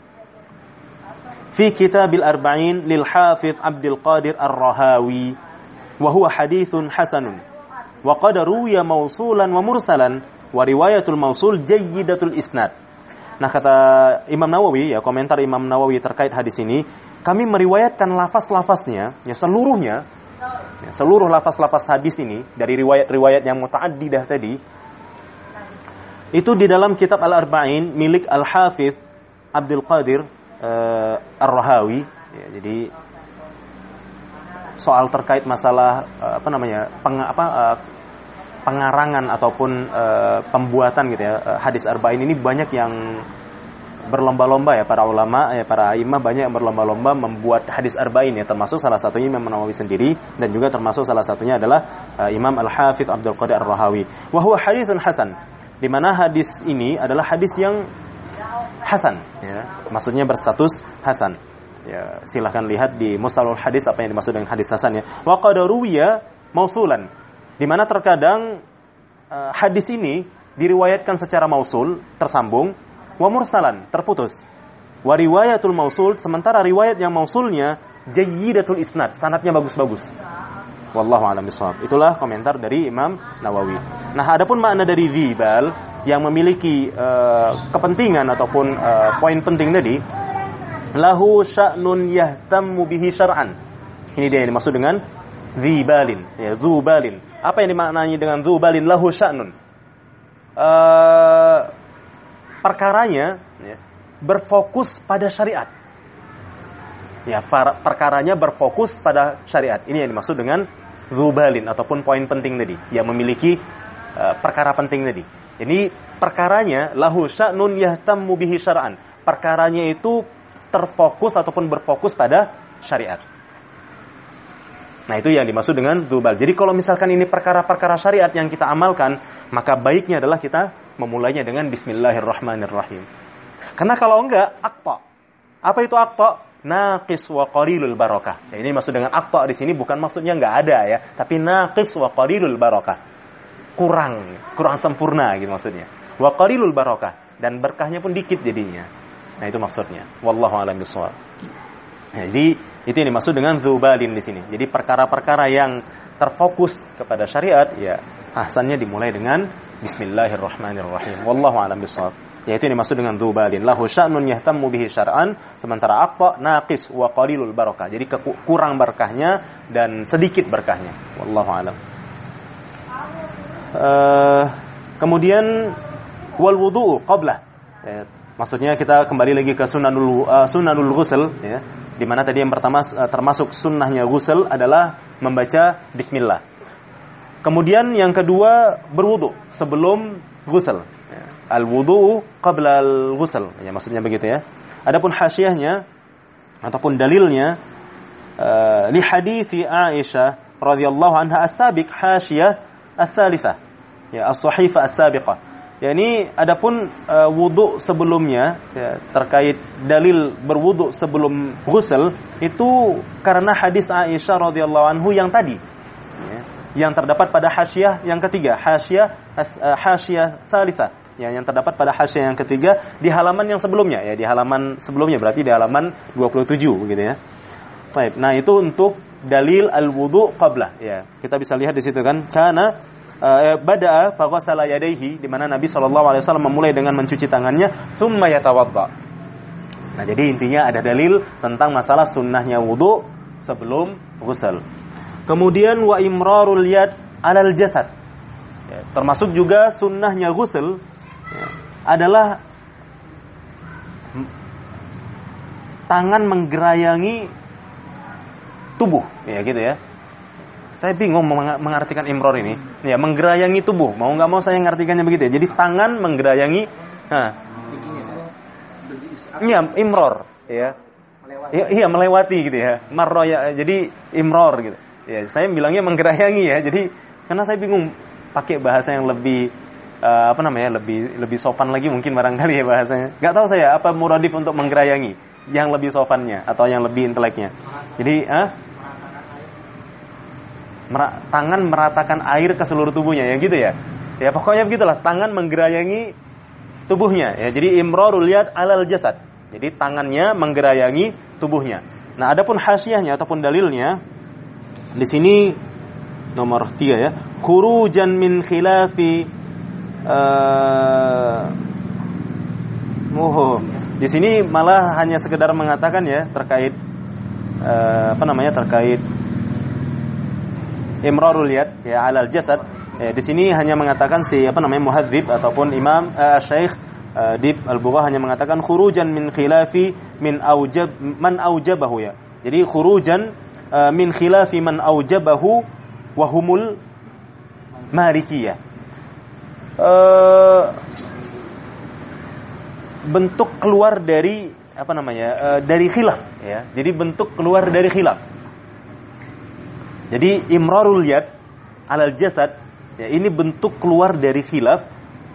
fi kitabil arba'in lil hafidh Abdul Qadir Ar-Rahawi wa huwa hadithun hasanun wa qad ruwiya mausulan wa mursalan wa riwayatul mausul jayyidatul isnad. Nah, kata Imam Nawawi, ya, komentar Imam Nawawi terkait hadis ini, kami meriwayatkan lafaz-lafaznya, ya, seluruhnya, ya, seluruh lafaz-lafaz hadis ini dari riwayat-riwayat yang muta'addidah tadi itu di dalam kitab Al-Arba'in milik Al-Hafidh Abdul Qadir Ar-Rahawi. Ya, jadi soal terkait masalah pengarangan ataupun pembuatan gitu ya hadis arba'in ini banyak yang berlomba-lomba, ya, para ulama, ya, para imam banyak yang berlomba-lomba membuat hadis arba'in, ya, termasuk salah satunya Imam Nawawi sendiri, dan juga termasuk salah satunya adalah Imam Al-Hafidh Abdul Qadir Ar-Rahawi. Wa huwa haditsun hasan, di mana hadis ini adalah hadis yang hasan, ya, maksudnya berstatus hasan. Ya, silahkan lihat di Mustalahul Hadis apa yang dimaksud dengan hadis hasan, ya. Wa qad ruwiya mausulan, di mana terkadang hadis ini diriwayatkan secara mausul, tersambung, wa mursalan, terputus. Wa riwayatul mausul, sementara riwayat yang mausulnya jayyidatul isnad, sanadnya bagus-bagus. Wallahu a'lam bishawab. Itulah komentar dari Imam Nawawi. Nah, adapun makna dari dzibal yang memiliki kepentingan ataupun poin penting tadi, lahu sya'nun yahtammu bihi syar'an. Ini dia yang dimaksud dengan dzibalin, ya, dzubalin. Apa yang dimaknai dengan dzubalin? Lahu sya'nun. Perkaranya, ya, berfokus pada syariat. Ya, perkaranya berfokus pada syariat. Ini yang dimaksud dengan dzubalin ataupun poin penting tadi, yang memiliki perkara penting tadi. Ini perkaranya lahu sya'nun yahtammu bihi syar'an. Perkaranya itu terfokus ataupun berfokus pada syariat. Nah, itu yang dimaksud dengan dzubal. Jadi kalau misalkan ini perkara-perkara syariat yang kita amalkan, maka baiknya adalah kita memulainya dengan bismillahirrahmanirrahim. Karena kalau enggak, aqta. Apa itu aqta? Naqis wa qalilul barakah. Ya, ini maksud dengan aqta di sini bukan maksudnya enggak ada, ya, tapi naqis wa qalilul barakah. Kurang sempurna gitu maksudnya. Wa qalilul barakah, dan berkahnya pun dikit jadinya. Nah, itu maksudnya. Wallahu a'lam bishawab. Jadi itu yang dimaksud dengan dzubalin di sini. Jadi perkara-perkara yang terfokus kepada syariat, ya, hasannya dimulai dengan bismillahirrahmanirrahim. Wallahu a'lam bishawab. Yaitu yang dimaksud dengan dzubalin. Lahu sya'nun yahtammu bihi syar'an, sementara aqta naqis wa qalilul barakah. Jadi kurang berkahnya dan sedikit berkahnya. Wallahu a'lam. Kemudian wal wudu'u qabla. Ya, maksudnya kita kembali lagi ke sunanul ghusl, ya. Di mana tadi yang pertama termasuk sunnahnya ghusl adalah membaca bismillah. Kemudian yang kedua berwudu sebelum ghusl. Ya. Al-wudu qabla al-ghusl. Ya, maksudnya begitu, ya. Adapun hasyiahnya ataupun dalilnya li hadithi Aisyah radhiyallahu anha as-sabiq hasyiyah as-tsalitsah. Ya, as-sahifah as-sabiqah. Ya, ini adapun wudu sebelumnya, ya, terkait dalil berwudu sebelum ghusl itu karena hadis Aisyah radhiyallahu anhu yang tadi, ya, yang terdapat pada hasyiah yang ketiga, hasyiah tsalitsah, ya, yang terdapat pada hasyiah yang ketiga di halaman yang sebelumnya, ya, di halaman sebelumnya berarti di halaman 27 begitu, ya. Baik. Nah, itu untuk dalil al-wudu qabla, ya. Kita bisa lihat di situ kan, karena bada'a faghasala yadayhi, di mana Nabi SAW memulai dengan mencuci tangannya, thumma yatawadda. Nah, jadi intinya ada dalil tentang masalah sunnahnya wudu sebelum ghusl. Kemudian wa imrarul yad alal jasad. Ya, termasuk juga sunnahnya ghusl, ya, adalah tangan menggerayangi tubuh, ya, gitu, ya. Saya bingung mengartikan imror ini. Ya, menggerayangi tubuh. Mau nggak mau saya ngartikannya begitu, ya. Jadi tangan menggerayangi. Nah, iya, imror, ya. Iya, melewati gitu, ya. Marro, ya. Jadi imror gitu. Ya, saya bilangnya menggerayangi, ya. Jadi karena saya bingung pakai bahasa yang lebih lebih sopan lagi mungkin barangkali ya bahasanya. Nggak tahu saya apa muradif untuk menggerayangi yang lebih sopannya atau yang lebih inteleknya. Jadi tangan meratakan air ke seluruh tubuhnya, ya gitu ya. Ya pokoknya begitulah, tangan menggerayangi tubuhnya. Ya, jadi imrarul yad alal jasad. Jadi tangannya menggerayangi tubuhnya. Nah, adapun hasyiahnya ataupun dalilnya di sini nomor 3 ya. Khurujan min khilafi di sini malah hanya sekedar mengatakan ya terkait terkait imrarul yad ya alal jasad. Di sini hanya mengatakan muhadzib ataupun imam Syekh Dib Al-Bughah hanya mengatakan khurujan min khilafi man aujabahu ya. Jadi khurujan min khilafi man aujabahu wa humul Malikiyah. Bentuk keluar dari dari khilaf ya. Jadi bentuk keluar dari khilaf. Jadi imrarul yad alal jasad ya, ini bentuk keluar dari khilaf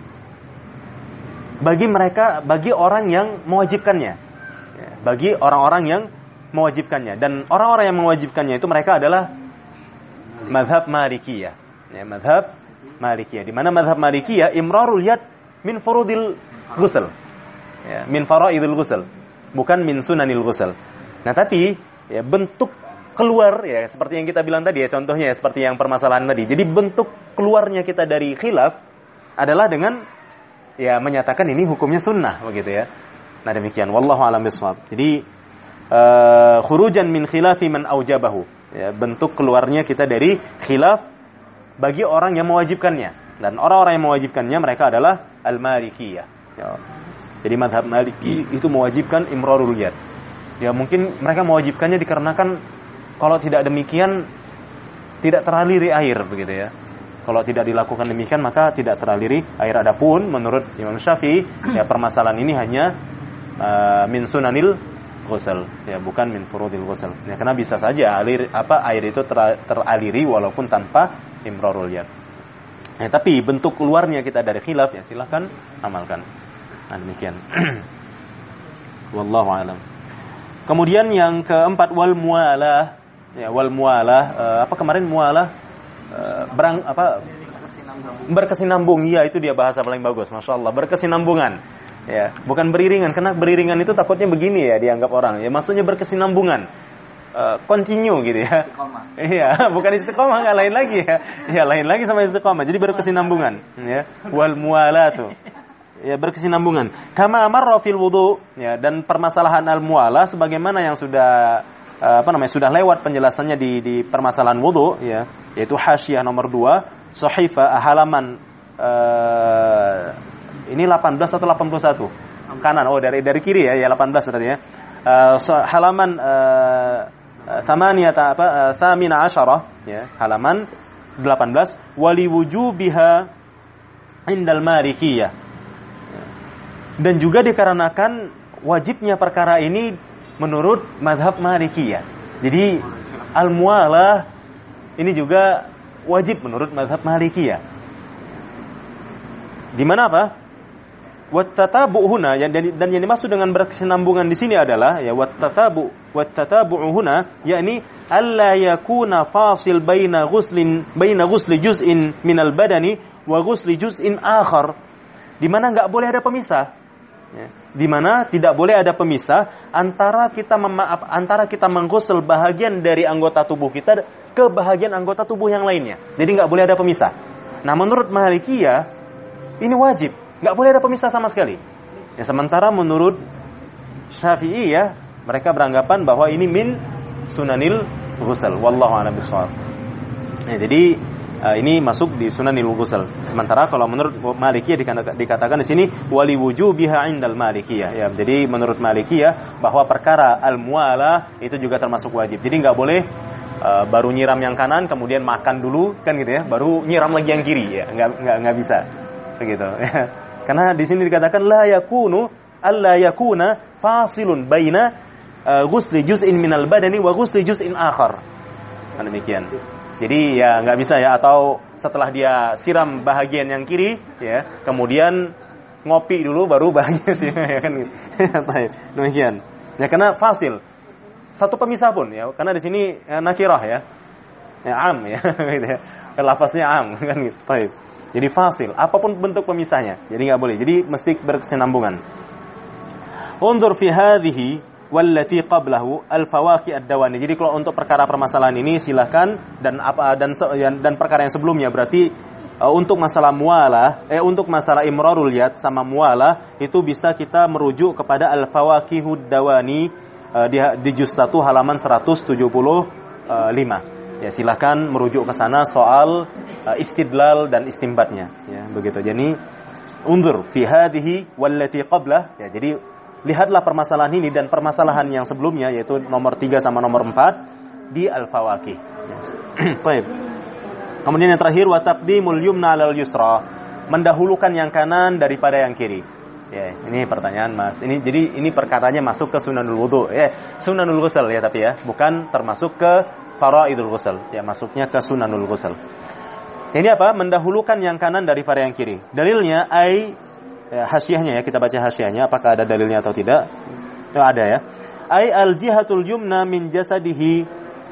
bagi orang yang mewajibkannya ya, bagi orang-orang yang mewajibkannya, dan orang-orang yang mewajibkannya itu mereka adalah mazhab Malikiyah ya, mazhab Malikiyah, di mana mazhab Malikiyah imrarul yad min furudil ghusl ya, min faraidil ghusl, bukan min sunanil ghusl. Nah, tapi ya bentuk keluar ya seperti yang kita bilang tadi ya, contohnya ya seperti yang permasalahan tadi. Jadi bentuk keluarnya kita dari khilaf adalah dengan ya menyatakan ini hukumnya sunnah begitu ya. Nah, demikian wallahu a'lam bishawab. Jadi khurujan min khilafi man aujabahu ya, bentuk keluarnya kita dari khilaf bagi orang yang mewajibkannya, dan orang-orang yang mewajibkannya mereka adalah al-Malikiyah ya. Jadi mazhab Maliki itu mewajibkan imrarul yad. Ya mungkin mereka mewajibkannya dikarenakan kalau tidak demikian tidak teraliri air begitu ya. Kalau tidak dilakukan demikian maka tidak teraliri air. Adapun menurut Imam Syafi'i ya permasalahan ini hanya min sunanil ghusl ya, bukan min furudil ghusl. Ya, karena bisa saja air itu teraliri walaupun tanpa imrarul yad. Ya, tapi bentuk keluarnya kita dari khilaf ya silahkan amalkan. Nah, demikian. Wallahu a'lam. Kemudian yang keempat wal mualah. Ya, wal mualah apa kemarin mualah berkesinambung. Iya, itu dia bahasa paling bagus. Masyaallah, berkesinambungan. Ya, bukan beriringan, karena beriringan itu takutnya begini ya dianggap orang. Ya, maksudnya berkesinambungan. Continue gitu ya. Iya, bukan istiqomah, enggak lain lagi ya. Ya, lain lagi sama istiqomah. Jadi berkesinambungan, ya. Wal mualatu. Ya, berkesinambungan. Kama marra fil wudu, ya, dan permasalahan al-mualah sebagaimana yang sudah sudah lewat penjelasannya di permasalahan wudu ya, yaitu hasyiah nomor 2, sahifah halaman ini 18 atau 81? Kanan. Oh, dari kiri ya, 18 berarti ya. Halaman thamina asyarah ya, halaman 18, wali wujubiha indal Malikiyah. Dan juga dikarenakan wajibnya perkara ini menurut mazhab Malikiyah. Jadi al-mualah ini juga wajib menurut mazhab Malikiyah. Di mana apa? Wattatabu huna, dan yang dimaksud dengan berkesinambungan di sini adalah ya wattatabu huna, yakni alla yakuna fasil baina ghusli juz'in minal badani wa ghusli juz'in akhar. Di mana enggak boleh ada pemisah. Ya, di mana tidak boleh ada pemisah antara kita menghusl bahagian dari anggota tubuh kita ke bahagian anggota tubuh yang lainnya. Jadi nggak boleh ada pemisah. Nah, menurut Malikiyah ini wajib, nggak boleh ada pemisah sama sekali. Ya, sementara menurut Syafi'i ya mereka beranggapan bahwa ini min sunanil ghusl. Wallahu a'lam bishawab. Ya, jadi ini masuk di sunanil ghusl. Sementara kalau menurut Malikiyah dikatakan di sini wali wujubiha indal Malikiyah. Ya, jadi menurut Malikiyah bahwa perkara al-mualah itu juga termasuk wajib. Jadi enggak boleh baru nyiram yang kanan kemudian makan dulu kan gitu ya, baru nyiram lagi yang kiri ya. Enggak bisa. Begitu ya. Karena di sini dikatakan alla yakuna fasilun baina ghusli juz'in minal badani wa ghusli juz'in akhar. Kan demikian. Jadi ya nggak bisa ya, atau setelah dia siram bahagian yang kiri ya, kemudian ngopi dulu baru bahagian sih ya kan gitu. Demikian. Ya karena fasil. Satu pemisah pun ya, karena di sini nakirah ya. Ya am ya gitu ya. Lafaznya am kan gitu. Baik. Jadi fasil, apapun bentuk pemisahnya. Jadi nggak boleh. Jadi mesti berkesinambungan. Unzur fi hadhihi wallati qablahu al-fawaqi ad-dawani. Jadi kalau untuk perkara permasalahan ini silahkan, dan perkara yang sebelumnya berarti untuk masalah mualah untuk masalah imrarul yad sama mualah itu bisa kita merujuk kepada al-fawaqihud dawani di juz 1 halaman 175. Ya silahkan merujuk ke sana soal istidlal dan istinbatnya ya begitu. Jadi unzur fi hadhihi wallati qablah ya, jadi lihatlah permasalahan ini dan permasalahan yang sebelumnya yaitu nomor 3 sama nomor 4 di al-fawaqih. Baik. Kemudian yang terakhir wa taqdimul yumna 'alal yusra, mendahulukan yang kanan daripada yang kiri. Ya, ini pertanyaan Mas. Ini perkaranya masuk ke sunanul wudu. Sunanul ghusl ya tapi ya, bukan termasuk ke faraidul ghusl. Ya, masuknya ke sunanul ghusl. Ini apa? Mendahulukan yang kanan daripada yang kiri. Dalilnya hasyiahnya ya, kita baca hasyiahnya apakah ada dalilnya atau tidak. Itu ada ya. Al jihatul yumna min jasadihi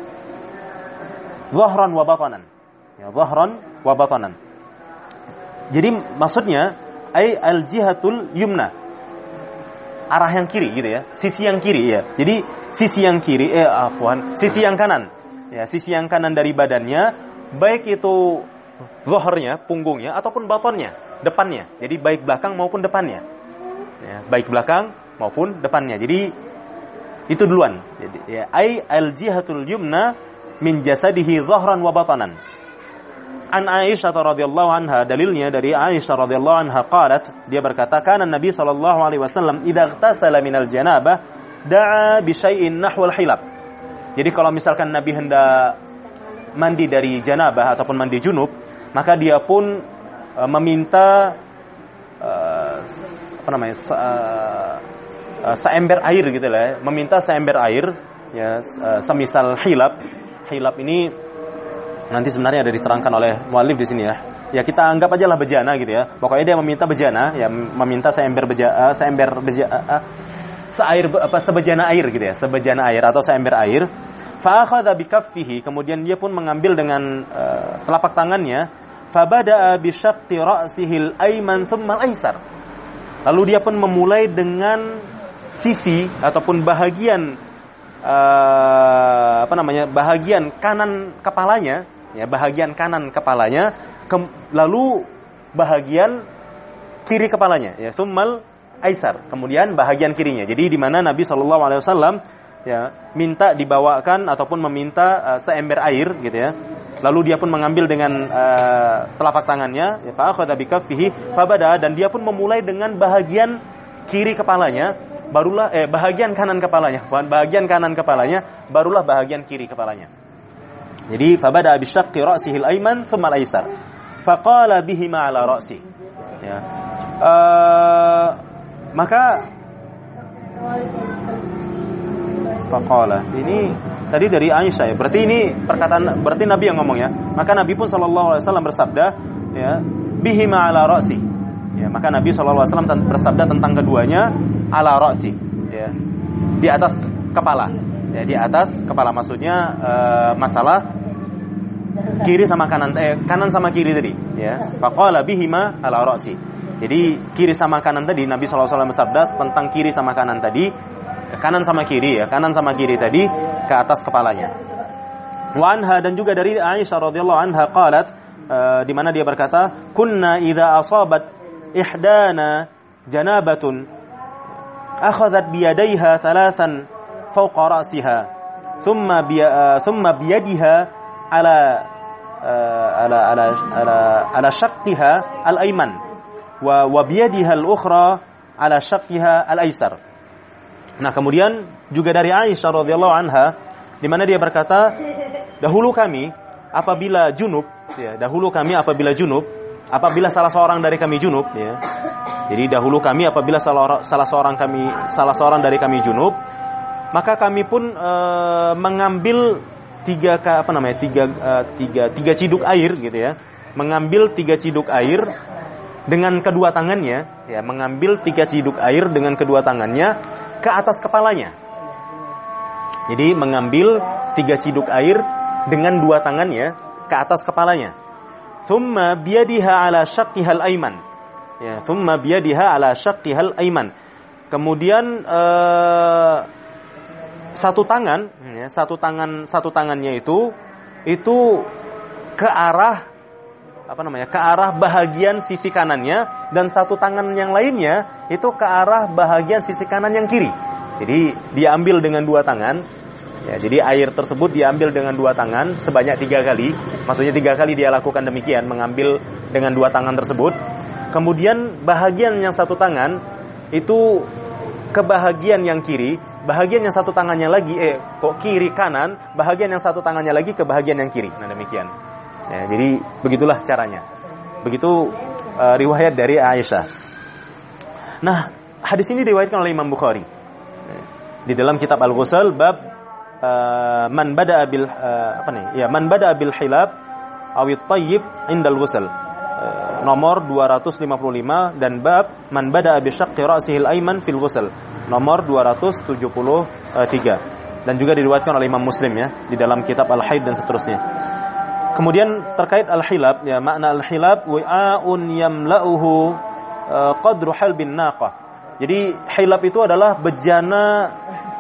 dhahran wa batanan. Ya, dhahran wa batanan. Jadi maksudnya al jihatul yumna, arah yang kiri gitu ya. Sisi yang kiri ya. Jadi sisi yang kiri sisi yang kanan. Ya, sisi yang kanan dari badannya, baik itu dhahrnya, punggungnya ataupun batonnya, depannya. Jadi baik belakang maupun depannya. Ya, baik belakang maupun depannya. Jadi itu duluan. Jadi ya, al jihatul yumna min jasadihi dhahran wa batanan. An Aisyah radhiyallahu anha, dalilnya dari Aisyah radhiyallahu anha qalat, dia berkata kana Nabi sallallahu alaihi wasallam idza ightasala minal janabah da'a bi syai'in nahwal hilab. Jadi kalau misalkan Nabi hendak mandi dari janabah ataupun mandi junub, maka dia pun meminta seember air gitu lah ya. Meminta seember air ya, semisal hilab. Hilab ini nanti sebenarnya ada diterangkan oleh muallif di sini ya. Ya kita anggap aja lah bejana gitu ya. Pokoknya dia meminta bejana, ya meminta sebejana air gitu ya, sebejana air atau seember air. Fa akhadha bi kaffihi, kemudian dia pun mengambil dengan telapak tangannya. Fa bada'a bi syaqqi ra'sihi al-ayman thumma al-aysar. Lalu dia pun memulai dengan sisi ataupun bahagian bahagian kanan kepalanya. Ya, bahagian kanan kepalanya, lalu bahagian kiri kepalanya, ya, summal aisar, kemudian bahagian kirinya. Jadi di mana Nabi SAW ya minta dibawakan ataupun meminta seember air gitu ya. Lalu dia pun mengambil dengan telapak tangannya, ya, fa akhadha bi kaffihi fa bada, dan dia pun memulai dengan bahagian kiri kepalanya, barulah bahagian kanan kepalanya, bahagian kanan kepalanya, barulah bahagian kiri kepalanya. Jadi fabada bi syaqqi ra'sihi al-ayman thumma al-aysar. Faqala bihima 'ala ra'si. Ya. Maka faqala ini tadi dari Aisyah ya. Berarti ini perkataan, berarti Nabi yang ngomong ya. Maka Nabi pun sallallahu alaihi wasallam bersabda ya, bihima 'ala ra'si. Ya, maka Nabi sallallahu alaihi wasallam bersabda tentang keduanya 'ala ra'si, ya. Di atas kepala. Ya, di atas kepala maksudnya masalah kiri sama kanan, kanan sama kiri tadi, ya. Faqala bihima 'ala ra'si. Jadi kiri sama kanan tadi Nabi sallallahu alaihi wasallam bersabda tentang kiri sama kanan tadi, kanan sama kiri ya, kanan sama kiri tadi ke atas kepalanya. Wa anha, dan juga dari Aisyah radhiyallahu anha qalat, di mana dia berkata, kunna idza asabat ihdana janabatun akhadhat bi yadayha thalathan fawqa ra'siha thumma biyadiha ala syaqqiha al-ayman wa biyadiha al-ukhra ala syaqqiha al-aysar. Nah, kemudian juga dari Aisyah radhiyallahu anha, di mana dia berkata, dahulu kami apabila junub, ya, apabila salah seorang dari kami junub, ya. Jadi dahulu kami apabila salah seorang dari kami junub, maka kami pun mengambil tiga ciduk air gitu ya. Mengambil 3 ciduk air dengan kedua tangannya, ya, mengambil 3 ciduk air dengan kedua tangannya ke atas kepalanya. Jadi mengambil 3 ciduk air dengan 2 tangannya ke atas kepalanya. Thumma biyadiha ala syaqqihal aiman. Ya, thumma biyadiha ala syaqqihal aiman. Kemudian satu tangannya itu ke arah ke arah bahagian sisi kanannya, dan satu tangan yang lainnya itu ke arah bahagian sisi kanan yang kiri. Jadi diambil dengan 2 tangan. Ya, jadi air tersebut diambil dengan 2 tangan sebanyak 3 kali. Maksudnya 3 kali dia lakukan demikian, mengambil dengan 2 tangan tersebut. Kemudian bahagian yang satu tangan itu ke bahagian yang kiri, bahagian yang satu tangannya lagi kiri kanan, bahagian yang satu tangannya lagi ke bahagian yang kiri. Nah, demikian. Ya, jadi begitulah caranya. Begitu riwayat dari Aisyah. Nah, hadis ini diriwayatkan oleh Imam Bukhari. Di dalam kitab Al-Ghusl bab man bada'a bil hilab awit tayyib indal ghusl. Nomor 255, dan bab man bada'a bi syaqqi ra'sihil aiman fil ghusl. Nomor 273. Dan juga diriwayatkan oleh Imam Muslim ya di dalam kitab Al-Haid dan seterusnya. Kemudian terkait al-hilab, ya, makna al-hilab wi'a'un yamla'uhu qadru halbin naqah. Jadi hilab itu adalah bejana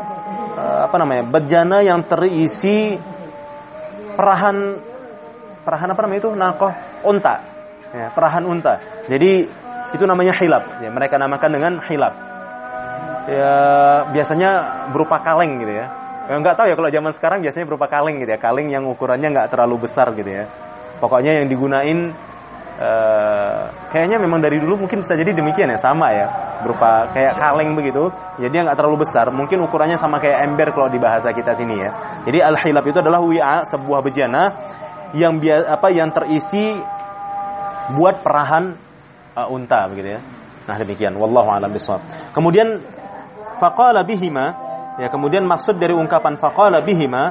bejana yang terisi perahan naqah, unta. Ya, perahan unta. Jadi itu namanya hilab. Ya, mereka namakan dengan hilab. Ya, biasanya berupa kaleng gitu ya. Nggak tahu ya kalau zaman sekarang biasanya berupa kaleng gitu ya, kaleng yang ukurannya nggak terlalu besar gitu ya. Pokoknya yang digunain kayaknya memang dari dulu mungkin bisa jadi demikian ya, sama ya, berupa kayak kaleng begitu. Jadi nggak terlalu besar, mungkin ukurannya sama kayak ember kalau di bahasa kita sini ya. Jadi al-hilab itu adalah wi'a, sebuah bejana yang terisi buat perahan unta begitu ya. Nah, demikian, wallahu a'lam bishawab. Kemudian faqala bihima. Ya, kemudian maksud dari ungkapan faqala bihima,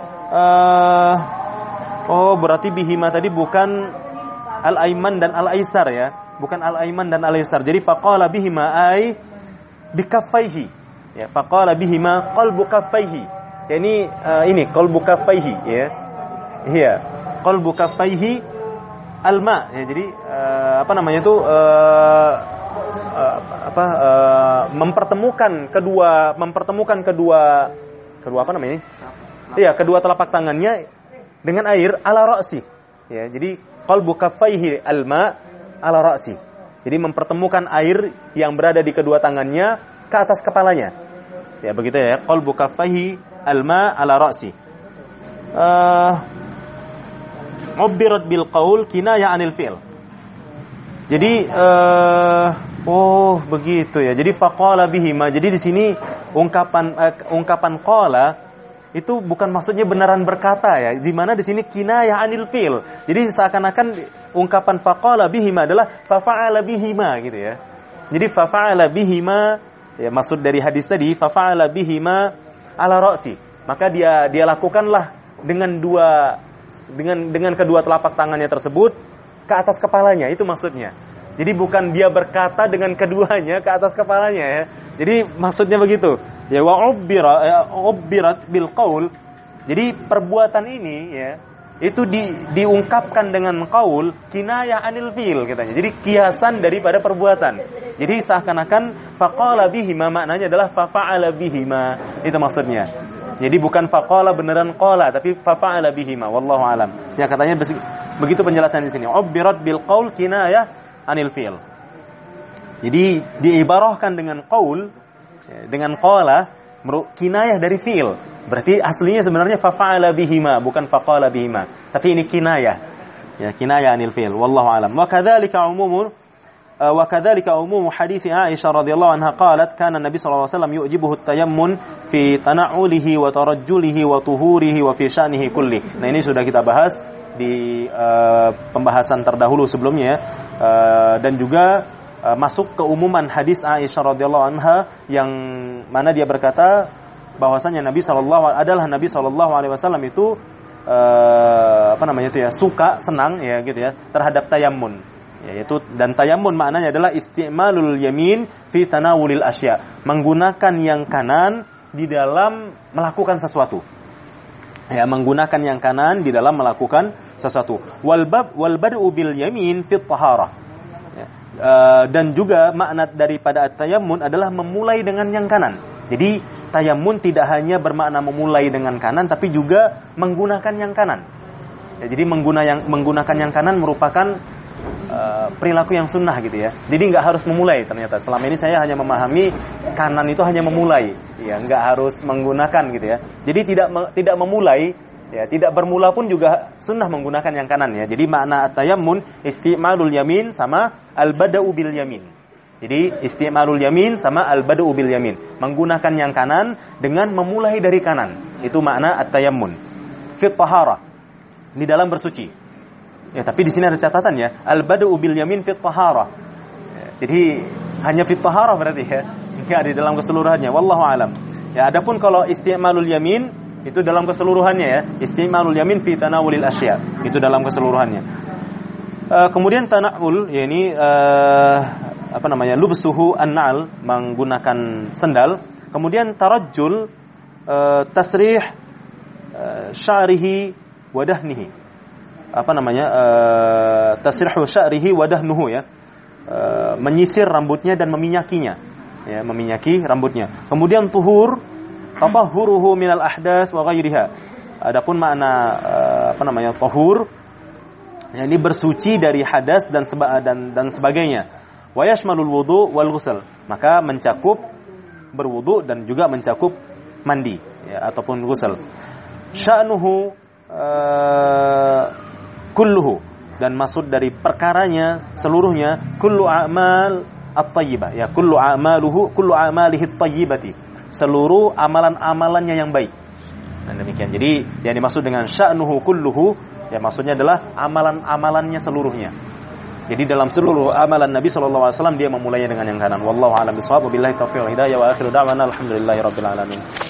berarti bihima tadi bukan al-aiman dan al-aisar ya, bukan al-aiman dan al-aisar. Jadi faqala bihima ay bikaffaihi. Ya, faqala bihima qalbu kaffaihi. Ya, ini qalbu kaffaihi ya. Iya, qalbu kaffaihi alma. Ya, jadi mempertemukan kedua telapak tangannya dengan air ala ra'si. Ya, jadi qalbu kaffaihi alma ala ra'si. Jadi mempertemukan air yang berada di kedua tangannya ke atas kepalanya. Ya, begitu ya, qalbu kaffaihi alma ala ra'si. Ubbirat bil qaul kinaya anil fi'l. Jadi begitu ya. Jadi faqala bihima. Jadi di sini ungkapan qala itu bukan maksudnya benaran berkata ya. Di mana di sini kinayah anil fi'l. Jadi seakan-akan ungkapan faqala bihima adalah fafa'ala bihima gitu ya. Jadi fafa'ala bihima, ya, maksud dari hadis tadi fafa'ala bihima ala ra'si. Maka dia lakukanlah dengan kedua telapak tangannya tersebut ke atas kepalanya, itu maksudnya. Jadi bukan dia berkata dengan keduanya ke atas kepalanya ya. Jadi maksudnya begitu. Ya, wa ubbirat bil qaul. Jadi perbuatan ini ya, itu diungkapkan dengan qaul kinayah anil fi'il katanya. Jadi kiasan daripada perbuatan. Jadi seakan-akan faqala bihima maknanya adalah fafa'ala bihima. Itu maksudnya. Jadi bukan faqala beneran qala, tapi fafa'ala bihima, wallahu alam. Ya, katanya begitu penjelasan di sini. Ubbirat bil qaul kinayah anil fi'il. Jadi diibarahkan dengan qaul, dengan qala, kinayah dari fi'il. Berarti aslinya sebenarnya fafa'ala bihima, bukan faqala bihima. Tapi ini kinayah. Ya, kinayah anil fi'il, wallahu alam. Wa kadzalika umum hadits Aisyah radhiyallahu anha qalat kana Nabi sallallahu alaihi wasallam yu'jibuhu at-tayammun fi tana'ulihi wa tarajjulihi wa tuhurihi wa fi sya'nihi kulli. Nah, ini sudah kita bahas di pembahasan terdahulu sebelumnya dan juga masuk ke umuman hadis Aisyah radhiyallahu anha yang mana dia berkata bahwasanya Nabi sallallahu alaihi wasallam itu suka, senang ya gitu ya terhadap tayammun. Yaitu dan tayammun maknanya adalah isti'malul yamin fi tanawulil asya, menggunakan yang kanan di dalam melakukan sesuatu. Ya, menggunakan yang kanan di dalam melakukan sesuatu. Wal bad'u bil yamin fi taharah. Dan juga makna daripada at-tayammun adalah memulai dengan yang kanan. Jadi tayammun tidak hanya bermakna memulai dengan kanan, tapi juga menggunakan yang kanan. Ya, jadi menggunakan yang kanan merupakan perilaku yang sunnah gitu ya. Jadi nggak harus memulai ternyata. Selama ini saya hanya memahami kanan itu hanya memulai, ya nggak harus menggunakan gitu ya. Jadi tidak memulai, ya tidak bermula pun juga sunnah menggunakan yang kanan ya. Jadi makna at-tayammun isti'malul yamin sama al-bada'u bil yamin. Jadi isti'malul yamin sama al-bada'u bil yamin, menggunakan yang kanan dengan memulai dari kanan. Itu makna at-tayammun. Fit taharah, di dalam bersuci. Ya, tapi di sini ada catatan ya, al-bada'u bil yamin fit taharah. Ya, jadi hanya fit taharah berarti ya, enggak di dalam keseluruhannya. Wallahu alam. Ya, adapun kalau isti'malul yamin itu dalam keseluruhannya ya, isti'malul yamin fi tanawulil asya, itu dalam keseluruhannya. Kemudian tanawul, ya ini lubsuhu an-na'al, menggunakan sendal. Kemudian tarajjul, tasrih sya'rihi wa dahnihi. Tasrihu sya'rihi wa dahnuhu ya. Menyisir rambutnya dan meminyakinya. Ya, meminyaki rambutnya. Kemudian tuhur, tatahhuruhu minal ahdaats wa ghairiha. Adapun makna tahur, ya, ini bersuci dari hadas dan sebagainya. Wa yashmalul wudu wal ghusl, maka mencakup berwudu dan juga mencakup mandi ya, ataupun ghusl. Sya'nuhu kulluhu, dan maksud dari perkaranya seluruhnya kullu a'mal at-thayyibah ya, kullu a'malihi at-thayyibati, seluruh amalan-amalannya yang baik. Dan demikian. Jadi yang dimaksud dengan sya'nuhu kulluhu ya maksudnya adalah amalan-amalannya seluruhnya. Jadi dalam seluruh amalan Nabi SAW dia memulainya dengan yang kanan. Wallahu a'lam bishawab. Wabillahi taufiq wal hidayah wa akhiru da'wana alhamdulillahirabbil alamin.